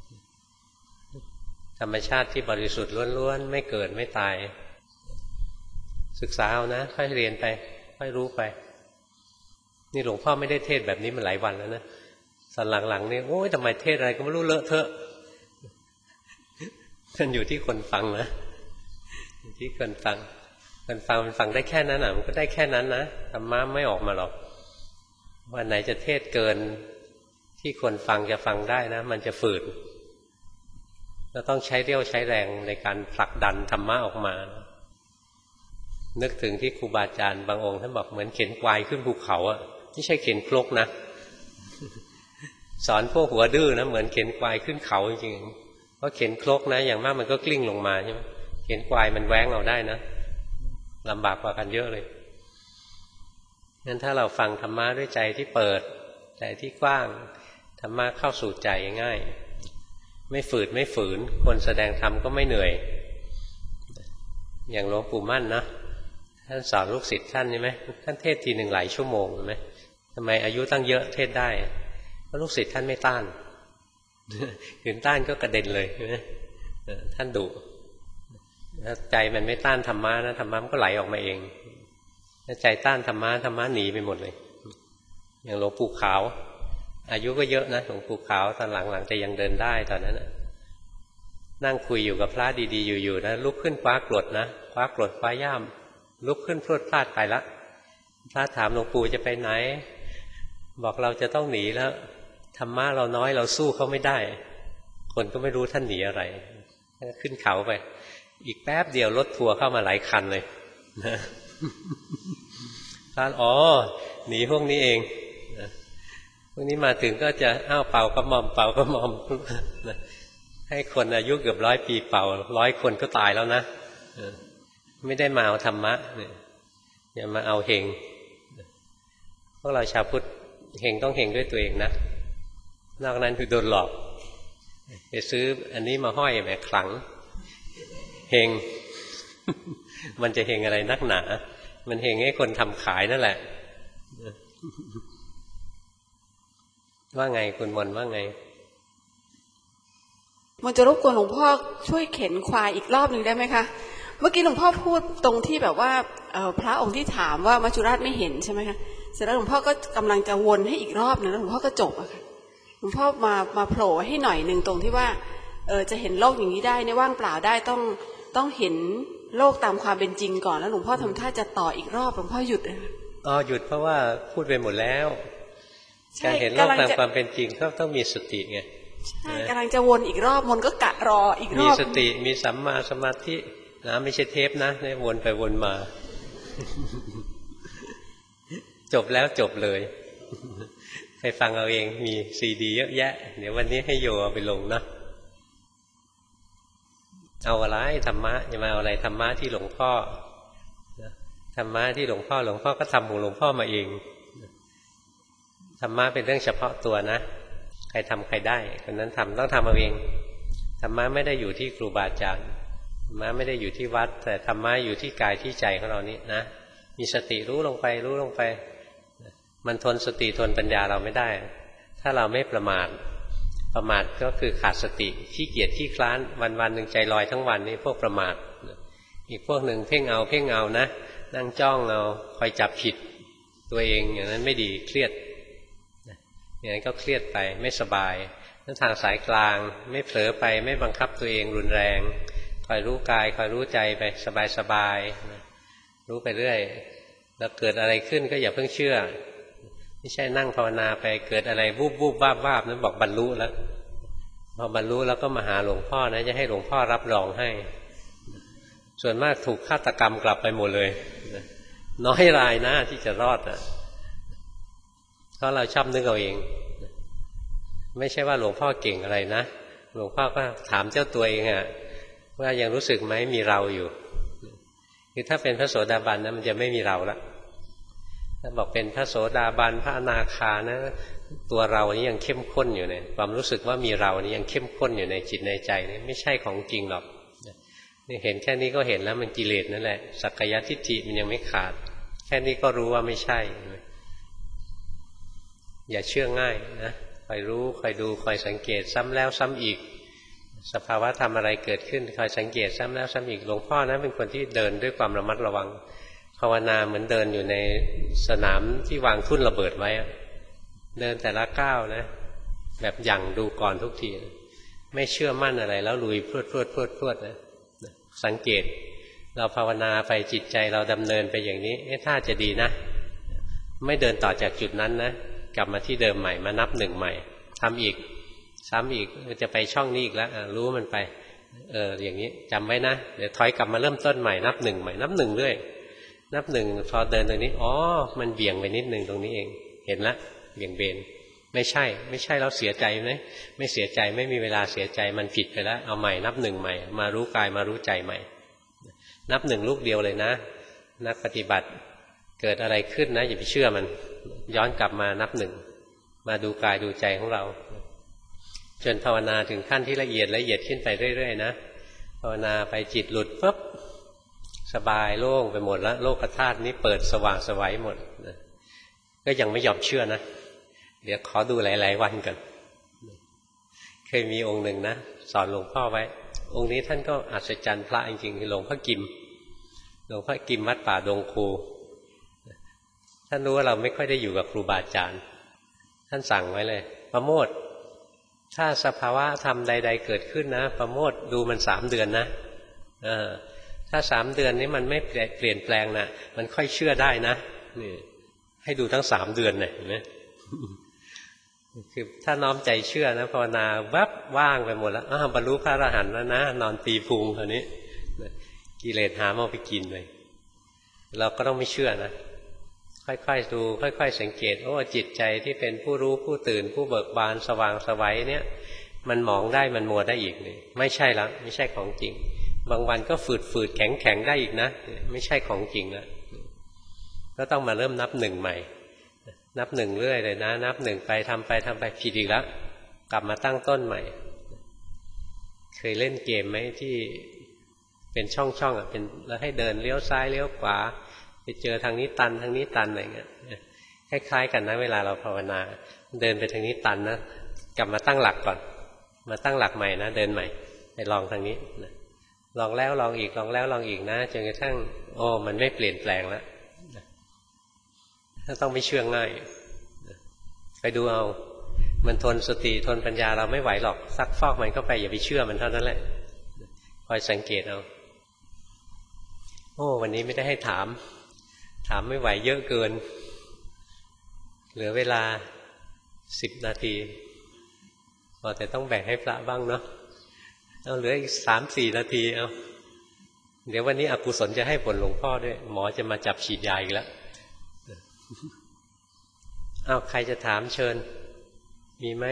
ธรรมชาติที่บริสุทธิ์ล้วนๆไม่เกิดไม่ตายศึกษาเอานะค่อยเรียนไปค่อยรู้ไปนี่หลวงพ่อไม่ได้เทศแบบนี้มาหลายวันแล้วนะสันหลังๆนี่โอ้ยทำไมเทศอะไรก็ไม่รู้เลอะเทอะมันอยู่ที่คนฟังนะอยู่ที่คนฟังมันฟังได้แค่นั้นมันก็ได้แค่นั้นนะธรรมะไม่ออกมาหรอกวันไหนจะเทศเกินที่คนฟังจะฟังได้นะมันจะฝืดเราต้องใช้เรี่ยวใช้แรงในการผลักดันธรรมะออกมานึกถึงที่ครูบาอาจารย์บางองค์ท่านบอกเหมือนเข็นควายขึ้นภูเขาอ่ะไม่ใช่เข็นครกนะสอนพวกหัวดื้อนะเหมือนเข็นควายขึ้นเขาจริงๆเพราะเข็นครกนะอย่างมากมันก็กลิ้งลงมาใช่ไหมเข็นควายมันแว้งเอาได้นะลำบากกว่ากันเยอะเลยงั้นถ้าเราฟังธรรมะด้วยใจที่เปิดใจที่กว้างธรรมะเข้าสู่ใจง่ายไม่ฝืดไม่ฝืนคนแสดงธรรมก็ไม่เหนื่อยอย่างหลวงปู่มั่นนะท่านสอนลูกศิษย์ท่านใช่ไหมท่านเทศทีหนึ่งหลายชั่วโมงใช่ไหมทำไมอายุตั้งเยอะเทศได้เพราะลูกศิษย์ท่านไม่ต้านขืนต้านก็กระเด็นเลยใช่ไหมท่านดุถ้าใจมันไม่ต้านธรรมะนะธรรมะมันก็ไหลออกมาเองถ้าใจต้านธรรมะธรรมะหนีไปหมดเลยอย่างหลวงปู่ขาวอายุก็เยอะนะหลวงปู่ขาวตอนหลังๆจะยังเดินได้ตอนนั้นนะนั่งคุยอยู่กับพระดีๆอยู่ๆนะลุกขึ้นคว้ากรดนะคว้ากรดคว้าย่ามลุกขึ้นพรวดพลาดไปละพระถามหลวงปู่จะไปไหนบอกเราจะต้องหนีแล้วธรรมะเราน้อยเราสู้เขาไม่ได้คนก็ไม่รู้ท่านหนีอะไรขึ้นเขาไปอีกแป๊บเดียวรถทัวร์เข้ามาหลายคันเลยท่านหนีพวกนี้เองพวกนี้มาถึงก็จะเป่ากระหม่อมเป่ากระหม่อมให้คนอายุเกือบ100 ปีเป่า100 คนก็ตายแล้วนะไม่ได้มาเอาธรรมะเนี่ยอย่ามาเอาเฮงพวกเราชาวพุทธเฮงต้องเฮงด้วยตัวเองนะนอกนั้นคือโดนหลอกไปซื้ออันนี้มาห้อยแบบขลังเฮง มันจะเฮงอะไรนักหนามันเฮงให้คนทำขายนั่นแหละว่าไงคุณมนว่าไงมันจะรบกวนหลวงพ่อช่วยเข็นควายอีกรอบหนึ่งได้ไหมคะเมื่อกี้หลวงพ่อพูดตรงที่แบบว่าพระองค์ที่ถามว่ามัจจุราชไม่เห็นใช่ไหมคะเสร็จแล้วหลวงพ่อก็กำลังจะวนให้อีกรอบนึงแล้วหลวงพ่อก็จบอะค่ะหลวงพ่อมาโผล่ให้หน่อยนึงตรงที่ว่าจะเห็นโลกอย่างนี้ได้ในว่างเปล่าได้ต้องเห็นโลกตามความเป็นจริงก่อนแล้วหลวงพ่อทำท่าจะต่ออีกรอบหลวงพ่อหยุดหยุดเพราะว่าพูดไปหมดแล้วการเห็นโลกตามความเป็นจริงก็ต้องมีสติไงใช่กำลังจะวนอีกรอบมันก็กะรออีกรอบมีสติมีสัมมาสมาธินะไม่ใช่เทปนะเนี่ยวนไปวนมา จบแล้วจบเลยไปฟังเอาเองมีซีดีเยอะแยะเดี๋ยววันนี้ให้โยเอาไปลงนะเอาอะไรธรรมะอย่ามาเอาอะไรธรรมะที่หลวงพ่อธรรมะที่หลวงพ่อก็ทำของหลวงพ่อมาเองธรรมะเป็นเรื่องเฉพาะตัวนะใครทำใครได้คนนั้นทำต้องทำเอาเองธรรมะไม่ได้อยู่ที่ครูบาอาจารย์ธรรมะไม่ได้อยู่ที่วัดแต่ธรรมะอยู่ที่กายที่ใจของเรานี้นะมีสติรู้ลงไปมันทนสติทนปัญญาเราไม่ได้ถ้าเราไม่ประมาทก็คือขาดสติขี้เกียจขี้คลานวันๆหนึ่งใจลอยทั้งวันนี่พวกประมาทอีกพวกหนึ่งเพ่งเอานะนั่งจ้องเอาคอยจับผิดตัวเองอย่างนั้นไม่ดีเครียดอย่างนั้นก็เครียดไปไม่สบายนั่นทางสายกลางไม่เผลอไปไม่บังคับตัวเองรุนแรงคอยรู้กายคอยรู้ใจไปสบายรู้ไปเรื่อยแล้วเกิดอะไรขึ้นก็อย่าเพิ่งเชื่อไม่ใช่นั่งภาวนาไปเกิดอะไรวูบวาบนั้นบอกบรรลุแล้วพอบรรลุแล้วก็มาหาหลวงพ่อนะจะให้หลวงพ่อรับรองให้ส่วนมากถูกฆาตกรรมกลับไปหมดเลยน้อยรายนะที่จะรอดเพราะเราชอบนึกเอาเองไม่ใช่ว่าหลวงพ่อเก่งอะไรนะหลวงพ่อก็ถามเจ้าตัวเองว่ายังรู้สึกไหมมีเราอยู่คือถ้าเป็นพระโสดาบันนะมันจะไม่มีเราละถ้าบอกเป็นพระโสดาบันพระอนาคานะตัวเรานี้ยังเข้มข้นอยู่เนี่ยความรู้สึกว่ามีเรานี้ยังเข้มข้นอยู่ในจิตในใจนี่ไม่ใช่ของจริงหรอกนี่เห็นแค่นี้ก็เห็นแล้วมันกิเลสนั่นแหละสักกายทิฏฐิมันยังไม่ขาดแค่นี้ก็รู้ว่าไม่ใช่อย่าเชื่อง่ายนะคอยรู้คอยดูคอยสังเกตซ้ำแล้วซ้ำอีกสภาวะทำอะไรเกิดขึ้นคอยสังเกตซ้ำแล้วซ้ำอีกหลวงพ่อนะเป็นคนที่เดินด้วยความระมัดระวังภาวนาเหมือนเดินอยู่ในสนามที่วางทุ่นระเบิดไว้เดินแต่ละก้าวนะแบบยั่งดูก่อนทุกทีไม่เชื่อมั่นอะไรแล้วลุยพรวดนะสังเกตเราภาวนาไปจิตใจเราดำเนินไปอย่างนี้ถ้าจะดีนะไม่เดินต่อจากจุดนั้นนะกลับมาที่เดิมใหม่มานับหนึ่งใหม่ทำอีกซ้ำอีกจะไปช่องนี้อีกแล้วรู้มันไปอย่างนี้จำไว้นะเดี๋ยวถอยกลับมาเริ่มต้นใหม่นับหนึ่งใหม่นับหนึ่งเรื่อยนับหนึ่งพอเดินตรงนี้มันเบี่ยงไปนิดหนึ่งตรงนี้เองเห็นละเบี่ยงเบนไม่ใช่แล้วเสียใจไหมไม่เสียใจไม่มีเวลาเสียใจมันผิดไปแล้วเอาใหม่นับหนึ่งใหม่มารู้กายมารู้ใจใหม่นับหนึ่งลูกเดียวเลยนะนักปฏิบัติเกิดอะไรขึ้นนะอย่าไปเชื่อมันย้อนกลับมานับหนึ่งมาดูกายดูใจของเราจนภาวนาถึงขั้นที่ละเอียดขึ้นไปเรื่อยๆนะภาวนาไปจิตหลุดปุ๊บสบายโล่งไปหมดแล้วโลกธาตุนี้เปิดสว่างสวัยหมดก็ยังไม่ยอมเชื่อนะเดี๋ยวขอดูหลายๆวันก่อนเคยมีองค์หนึ่งนะสอนหลวงพ่อไว้องค์นี้ท่านก็อัศจรรย์พระจริงๆคือหลวงพ่อกิมวัดป่าดงคูท่านรู้ว่าเราไม่ค่อยได้อยู่กับครูบาอาจารย์ท่านสั่งไว้เลยประโมทถ้าสภาวะธรรมใดๆเกิดขึ้นนะประโมทดูมัน3 เดือนนะถ้า3 เดือนนี้มันไม่เปลี่ยนแปลงนะมันค่อยเชื่อได้นะนี่ให้ดูทั้ง3 เดือนเนี่ยเห็นไหมคือถ้าน้อมใจเชื่อนะภาวนาวับว่างไปหมดแล้วบรรลุพระอรหันต์แล้วนะนอนตีพุงคราวนี้กิเลสหามาไปกินเลยเราก็ต้องไม่เชื่อนะค่อยๆดูค่อยๆสังเกตจิตใจที่เป็นผู้รู้ผู้ตื่นผู้เบิกบานสว่างไสวเนี่ยมันหมองได้มันมัวได้อีกเนี่ยไม่ใช่ละไม่ใช่ของจริงบางวันก็ฝืดแข็งได้อีกนะไม่ใช่ของจริงแล้วก็ต้องมาเริ่มนับหนึ่งใหม่นับหนึ่งเรื่อยเลยนะนับหนึ่งไปทำไปผิดอีกแล้วกลับมาตั้งต้นใหม่เคยเล่นเกมไหมที่เป็นช่องอ่ะเป็นแล้วให้เดินเลี้ยวซ้ายเลี้ยวขวาไปเจอทางนี้ตันทางนี้ตันอะไรเงี้ยคล้ายๆกันนะเวลาเราภาวนาเดินไปทางนี้ตันนะกลับมาตั้งหลักก่อนมาตั้งหลักใหม่นะเดินใหม่ไปลองทางนี้นะลองแล้วลองอีกลองแล้วลองอีกนะจนกระทั่งโอ้มันไม่เปลี่ยนแปลงแล้วถ้าต้องไม่เชื่อง่ายไปดูเอามันทนสติทนปัญญาเราไม่ไหวหรอกซักฟอกมันเข้าไปอย่าไปเชื่อมันเท่านั้นแหละคอยสังเกตเอาโอ้วันนี้ไม่ได้ให้ถามไม่ไหวเยอะเกินเหลือเวลา10 นาทีแต่ต้องแบ่งให้พระบ้างเนาะเอาเหลืออีก3-4 นาทีเอาเดี๋ยววันนี้อกุศลจะให้ผลหลวงพ่อด้วยหมอจะมาจับฉีดยาอีกแล้วเอาใครจะถามเชิญมีไหม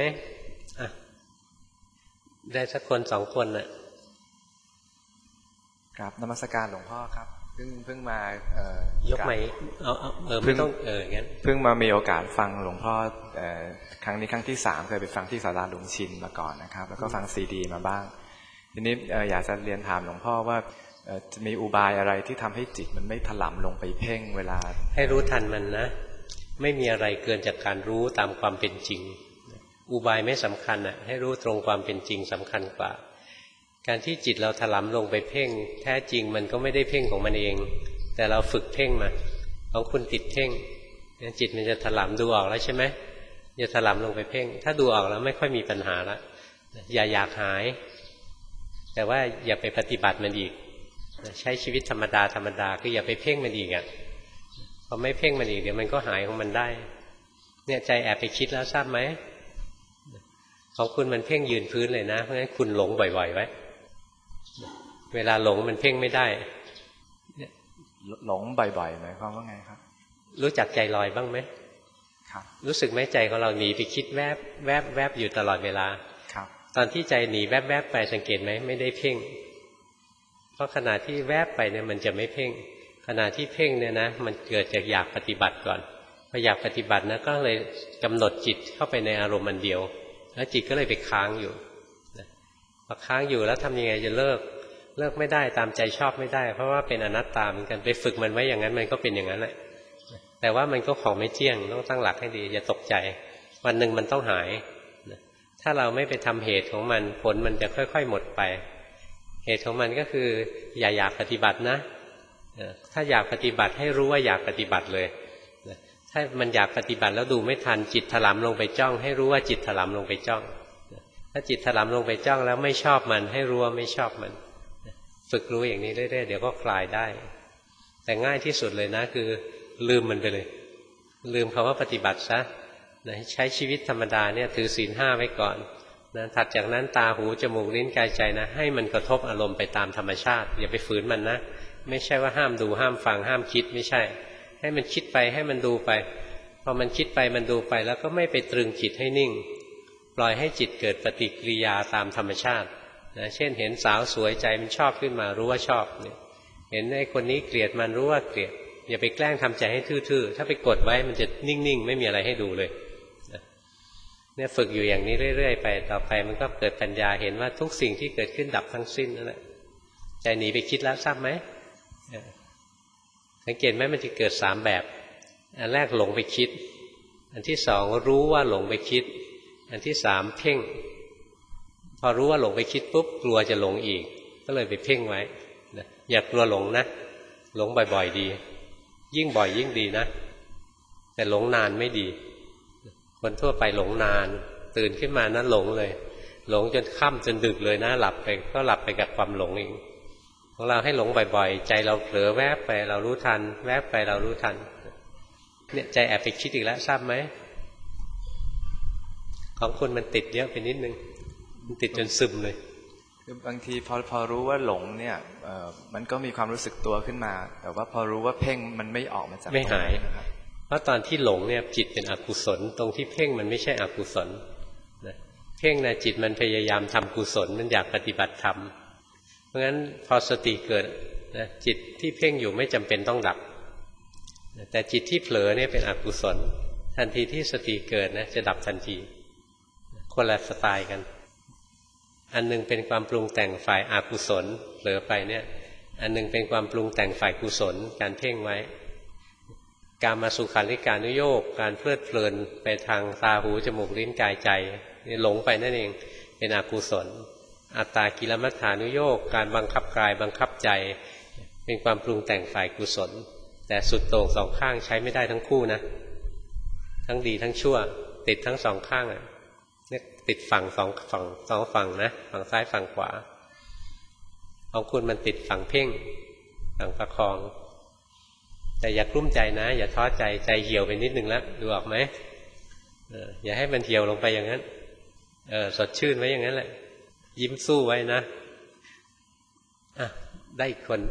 ได้สักคน2 คนน่ะครับนมัสการหลวงพ่อครับเพิ่งมายกใหม่ไม่ต้องงั้นเพิ่งมามีโอกาสฟังหลวงพ่อครั้งนี้ครั้งที่3เคยไปฟังที่ศาลาหลวงชินมาก่อนนะครับแล้วก็ฟังซีดีมาบ้างทีนี้อยากจะเรียนถามหลวงพ่อว่าจะมีอุบายอะไรที่ทำให้จิตมันไม่ถลำลงไปเพ่งเวลาให้รู้ทันมันนะไม่มีอะไรเกินจากการรู้ตามความเป็นจริงอุบายไม่สำคัญอ่ะให้รู้ตรงความเป็นจริงสำคัญกว่าการที่จิตเราถลำลงไปเพ่งแท้จริงมันก็ไม่ได้เพ่งของมันเองแต่เราฝึกเพ่งมาของคุณติดเพ่งจิตมันจะถลำดูออกแล้วใช่ไหมจะถลำลงไปเพ่งถ้าดูออกแล้วไม่ค่อยมีปัญหาละอย่าอยากหายแต่ว่าอย่าไปปฏิบัติมันอีกใช้ชีวิตธรรมดาคืออย่าไปเพ่งมันอีกอ่ะพอไม่เพ่งมันอีกเดี๋ยวมันก็หายของมันได้เนี่ยใจแอบไปคิดแล้วทราบไหมของคุณมันเพ่งยืนพื้นเลยนะเพราะฉะนั้นคุณหลงบ่อยๆไว้เวลาหลงมันเพ่งไม่ได้หลงบ่อยๆหมายความว่าไงครับรู้จักใจลอยบ้างไหมครับรู้สึกไหมใจของเราหนีไปคิดแวบแวบแวบอยู่ตลอดเวลาครับตอนที่ใจหนีแวบแวบไปสังเกตไหมไม่ได้เพ่งเพราะขณะที่แวบไปเนี่ยมันจะไม่เพ่งขณะที่เพ่งเนี่ยนะมันเกิดจากอยากปฏิบัติก่อนพออยากปฏิบัตินะก็เลยกำหนดจิตเข้าไปในอารมณ์อันเดียวแล้วจิตก็เลยไปค้างอยู่พอค้างอยู่แล้วทำยังไงจะเลิกไม่ได้ตามใจชอบไม่ได้เพราะว่าเป็นอนัตตาเหมือนกันไปฝึกมันไว้อย่างนั้นมันก็เป็นอย่างนั้นแหละแต่ว่ามันก็ของไม่เที่ยงต้องตั้งหลักให้ดีอย่าตกใจวันหนึ่งมันต้องหายถ้าเราไม่ไปทำเหตุของมันผลมันจะค่อยๆหมดไปเหตุของมันก็คืออย่าอยากปฏิบัตินะถ้าอยากปฏิบัติให้รู้ว่าอยากปฏิบัติเลยถ้ามันอยากปฏิบัติแล้วดูไม่ทันจิตถลำลงไปจ้องให้รู้ว่าจิตถลำลงไปจ้องถ้าจิตถลำลงไปจ้องแล้วไม่ชอบมันให้รู้ว่าไม่ชอบมันฝึกรู้อย่างนี้เรื่อยๆเดี๋ยวก็คลายได้แต่ง่ายที่สุดเลยนะคือลืมมันไปเลยลืมคำว่าปฏิบัติซะใช้ชีวิตธรรมดาเนี่ยถือศีล 5ไว้ก่อนนะถัดจากนั้นตาหูจมูกลิ้นกายใจนะให้มันกระทบอารมณ์ไปตามธรรมชาติอย่าไปฝืนมันนะไม่ใช่ว่าห้ามดูห้ามฟังห้ามคิดไม่ใช่ให้มันคิดไปให้มันดูไปพอมันคิดไปมันดูไปแล้วก็ไม่ไปตรึงจิตให้นิ่งปล่อยให้จิตเกิดปฏิกิริยาตามธรรมชาตินะเช่นเห็นสาวสวยใจมันชอบขึ้นมารู้ว่าชอบเนี่ยเห็นไอ้คนนี้เกลียดมันรู้ว่าเกลียดอย่าไปแกล้งทำใจให้ทื่อๆถ้าไปกดไว้มันจะนิ่งๆไม่มีอะไรให้ดูเลยเนี่ยฝึกอยู่อย่างนี้เรื่อยๆไปต่อไปมันก็เกิดปัญญาเห็นว่าทุกสิ่งที่เกิดขึ้นดับทั้งสิ้นนั่นแหละใจหนีไปคิดแล้วทราบไหมสังเกตไหมมันจะเกิด3แบบอันแรกหลงไปคิดอันที่2รู้ว่าหลงไปคิดอันที่3เพ่งพอรู้ว่าหลงไปคิดปุ๊บกลัวจะหลงอีกก็เลยไปเพ่งไว้อย่ากลัวหลงนะหลงบ่อยๆดียิ่งบ่อยยิ่งดีนะแต่หลงนานไม่ดีคนทั่วไปหลงนานตื่นขึ้นมานั้นหลงเลยหลงจนค่ำจนดึกเลยนะหลับไปก็หลับไปกับความหลงเองของเราให้หลงบ่อยๆใจเราเผลอแวบไปเรารู้ทันแวบไปเรารู้ทันเนี่ยใจแอบไปคิดอีกแล้วทราบไหมของคุณมันติดเยอะไปนิดนึงมันติดจนซึมเลยบางทีพอรู้ว่าหลงเนี่ยมันก็มีความรู้สึกตัวขึ้นมาแต่ว่าพอรู้ว่าเพ่งมันไม่ออกมาจากไม่หายนะครับเพราะตอนที่หลงเนี่ยจิตเป็นอกุศลตรงที่เพ่งมันไม่ใช่อกุศลนะเพ่งนะจิตมันพยายามทำกุศลมันอยากปฏิบัติธรรมเพราะงั้นพอสติเกิดนะจิตที่เพ่งอยู่ไม่จำเป็นต้องดับแต่จิตที่เผลอเนี่ยเป็นอกุศลทันทีที่สติเกิดนะจะดับทันทีคนละสไตล์กันอันนึงเป็นความปรุงแต่งฝ่ายอกุศลเผลอไปเนี่ยอันนึงเป็นความปรุงแต่งฝ่ายกุศลการเพ่งไว้กามสุขันธิกานุโยคการเพลิดเพลินไปทางตาหูจมูกลิ้นกายใจนี่หลงไปนั่นเองเป็นอกุศลอัตตากิลมัฏฐานุโยคการบังคับกายบังคับใจเป็นความปรุงแต่งฝ่ายกุศลแต่สุดโต่งสองข้างใช้ไม่ได้ทั้งคู่นะทั้งดีทั้งชั่วติดทั้งสองข้างอ่ะเนี่ยติดฝั่งสองฝั่งนะฝั่งซ้ายฝั่งขวาของคุณมันติดฝั่งเพ่งฝั่งประคองแต่อย่ากลุ้มใจนะอย่าท้อใจใจเหี่ยวไปนิดนึงแล้วดูออกไหมอย่าให้มันเหี่ยวลงไปอย่างนั้นสดชื่นไว้อย่างนั้นแหละยิ้มสู้ไว้นะได้อีกคน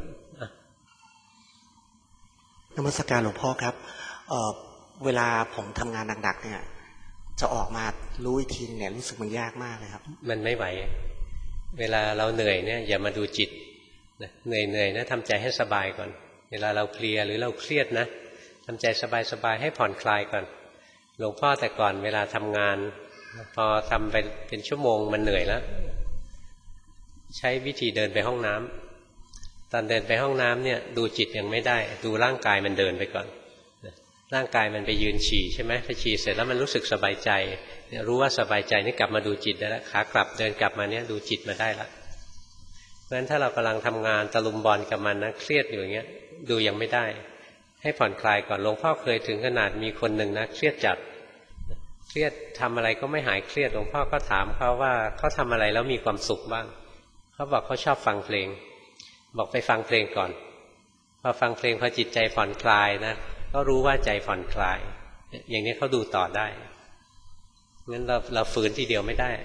นมัสการหลวงพ่อครับเวลาผมทำงานหนักๆเนี่ยจะออกมารู้อีกทีเนี่ยรู้สึกมันยากมากเลยครับมันไม่ไหวเวลาเราเหนื่อยเนี่ยอย่ามาดูจิตเหนื่อยนะทำใจให้สบายก่อนเวลาเราเพลียหรือเราเครียดนะทำใจสบายๆให้ผ่อนคลายก่อนหลวงพ่อแต่ก่อนเวลาทำงานพอทำไปเป็นชั่วโมงมันเหนื่อยแล้วใช้วิธีเดินไปห้องน้ำตอนเดินไปห้องน้ำเนี่ยดูจิตยังไม่ได้ดูร่างกายมันเดินไปก่อนร่างกายมันไปยืนฉี่ใช่ไหมพอฉี่เสร็จแล้วมันรู้สึกสบายใจรู้ว่าสบายใจนี่กลับมาดูจิตได้แล้วขากลับเดินกลับมาเนี่ยดูจิตมาได้ละเพราะฉะนั้นถ้าเรากำลังทำงานตะลุมบอลกับมันนะเครียดอยู่อย่างเงี้ยดูยังไม่ได้ให้ผ่อนคลายก่อนหลวงพ่อเคยถึงขนาดมีคนหนึ่งนะเครียดจัดเครียดทำอะไรก็ไม่หายเครียดหลวงพ่อก็ถามเขาว่าเขาทำอะไรแล้วมีความสุขบ้างเขาบอกเขาชอบฟังเพลงบอกไปฟังเพลงก่อนพอฟังเพลงพอจิตใจผ่อนคลายนะก็รู้ว่าใจผ่อนคลายอย่างนี้เขาดูต่อได้งั้นเราฝืนทีเดียวไม่ได้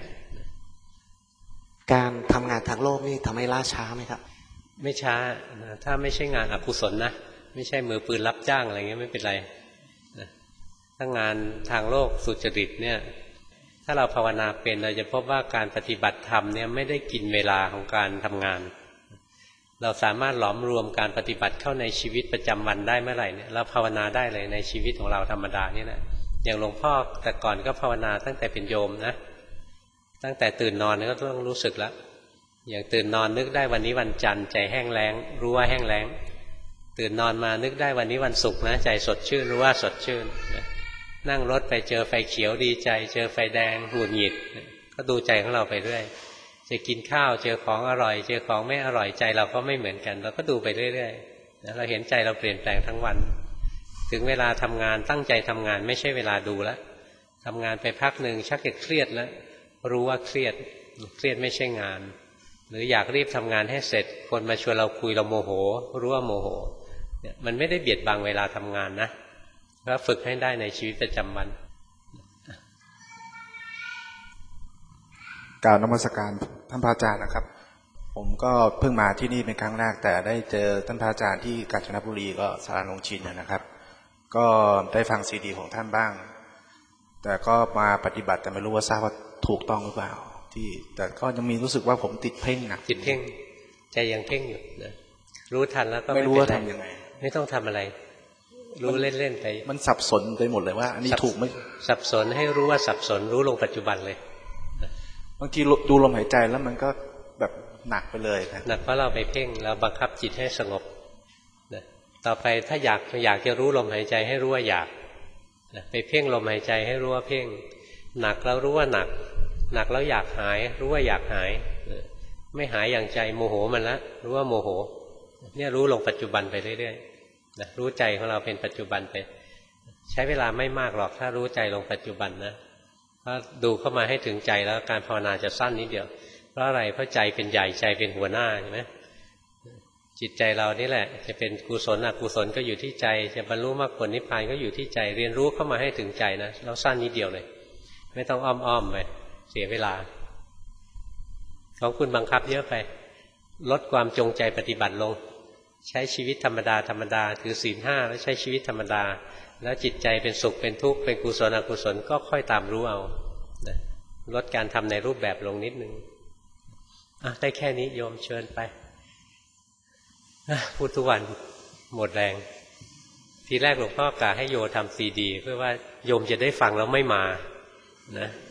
การทำงานทางโลกนี่ทำให้ล่าช้าไหมครับไม่ช้าถ้าไม่ใช่งานอกุศลนะไม่ใช่มือปืนรับจ้างอะไรเงี้ยไม่เป็นไรถ้างานทางโลกสุจริตเนี่ยถ้าเราภาวนาเป็นเราจะพบว่าการปฏิบัติธรรมเนี่ยไม่ได้กินเวลาของการทำงานเราสามารถหลอมรวมการปฏิบัติเข้าในชีวิตประจำวันได้เมื่อไหร่เนี่ยเราภาวนาได้เลยในชีวิตของเราธรรมดานี่แหละอย่างหลวงพ่อแต่ก่อนก็ภาวนาตั้งแต่เป็นโยมนะตั้งแต่ตื่นนอนก็ต้องรู้สึกแล้วอย่างตื่นนอนนึกได้วันนี้วันจันทร์ใจแห้งแล้งรู้ว่าแห้งแล้งตื่นนอนมานึกได้วันนี้วันศุกร์นะใจสดชื่นรู้ว่าสดชื่นนั่งรถไปเจอไฟเขียวดีใจเจอไฟแดงหงุดหงิดก็ดูใจของเราไปเรื่อยจะกินข้าวเจอของอร่อยเจอของไม่อร่อยใจเราก็ไม่เหมือนกันเราก็ดูไปเรื่อยๆเราเห็นใจเราเปลี่ยนแปลงทั้งวันถึงเวลาทำงานตั้งใจทำงานไม่ใช่เวลาดูแล้วทำงานไปพักหนึ่งชักจะเครียดแล้วรู้ว่าเครียดไม่ใช่งานหรืออยากรีบทำงานให้เสร็จคนมาชวนเราคุยเราโมโหรู้ว่าโมโหเนี่ยมันไม่ได้เบียดบังเวลาทำงานนะก็ฝึกให้ได้ในชีวิตประจำวันกล่าวนมัสการท่านพระอาจารย์นะครับผมก็เพิ่งมาที่นี่เป็นครั้งแรกแต่ได้เจอท่านพระอาจารย์ที่กาญจนบุรีก็สาราลงชินนะครับก็ได้ฟังซีดีของท่านบ้างแต่ก็มาปฏิบัติแต่ไม่รู้ว่าทราบว่าถูกต้องหรือเปล่าที่แต่ก็ยังมีรู้สึกว่าผมติดเพ่งหนักติดเพ่งใจยังเพ่งอยู่นะรู้ทันแล้วก็ไม่รู้ว่าทำยังไงไม่ต้องทำอะไรรู้เล่นๆไปมันสับสนไปหมดเลยว่าอันนี้ถูกไหมสับสนให้รู้ว่าสับสนรู้ลงปัจจุบันเลยบางทีดูลมหายใจแล้วมันก็แบบหนักไปเลยนะหนักเพราะเราไปเพ่งเราบังคับจิตให้สงบนะต่อไปถ้าอยากจะรู้ลมหายใจให้รู้ว่าอยากนะไปเพ่งลมหายใจให้รู้ว่าเพ่งหนักแล้วรู้ว่าหนักแล้วอยากหายรู้ว่าอยากหายไม่หายอย่างใจโมโหมันละรู้ว่าโมโหเนี่ยรู้ลงปัจจุบันไปเรื่อยๆนะรู้ใจของเราเป็นปัจจุบันไปใช้เวลาไม่มากหรอกถ้ารู้ใจลงปัจจุบันนะเพราะดูเข้ามาให้ถึงใจแล้วการภาวนาจะสั้นนิดเดียวเพราะอะไรเพราะใจเป็นใหญ่ใจเป็นหัวหน้าใช่ไหมจิตใจเรานี่แหละจะเป็นกุศลอกุศลก็อยู่ที่ใจจะบรรลุมรรคผลนิพพานก็อยู่ที่ใจเรียนรู้เข้ามาให้ถึงใจนะแล้วสั้นนิดเดียวเลยไม่ต้องอ้อมไปเสียเวลาของคุณบังคับเยอะไปลดความจงใจปฏิบัติลงใช้ชีวิตธรรมดาถือศีล 5แล้วใช้ชีวิตธรรมดาแล้วจิตใจเป็นสุขเป็นทุกข์เป็นกุศลอกุศลก็ค่อยตามรู้เอานะลดการทำในรูปแบบลงนิดนึงได้แค่นี้โยมเชิญไปพูดทุกวันหมดแรงทีแรกหลวงพ่อกะให้โยทำซีดีเพื่อว่าโยมจะได้ฟังแล้วไม่มานะ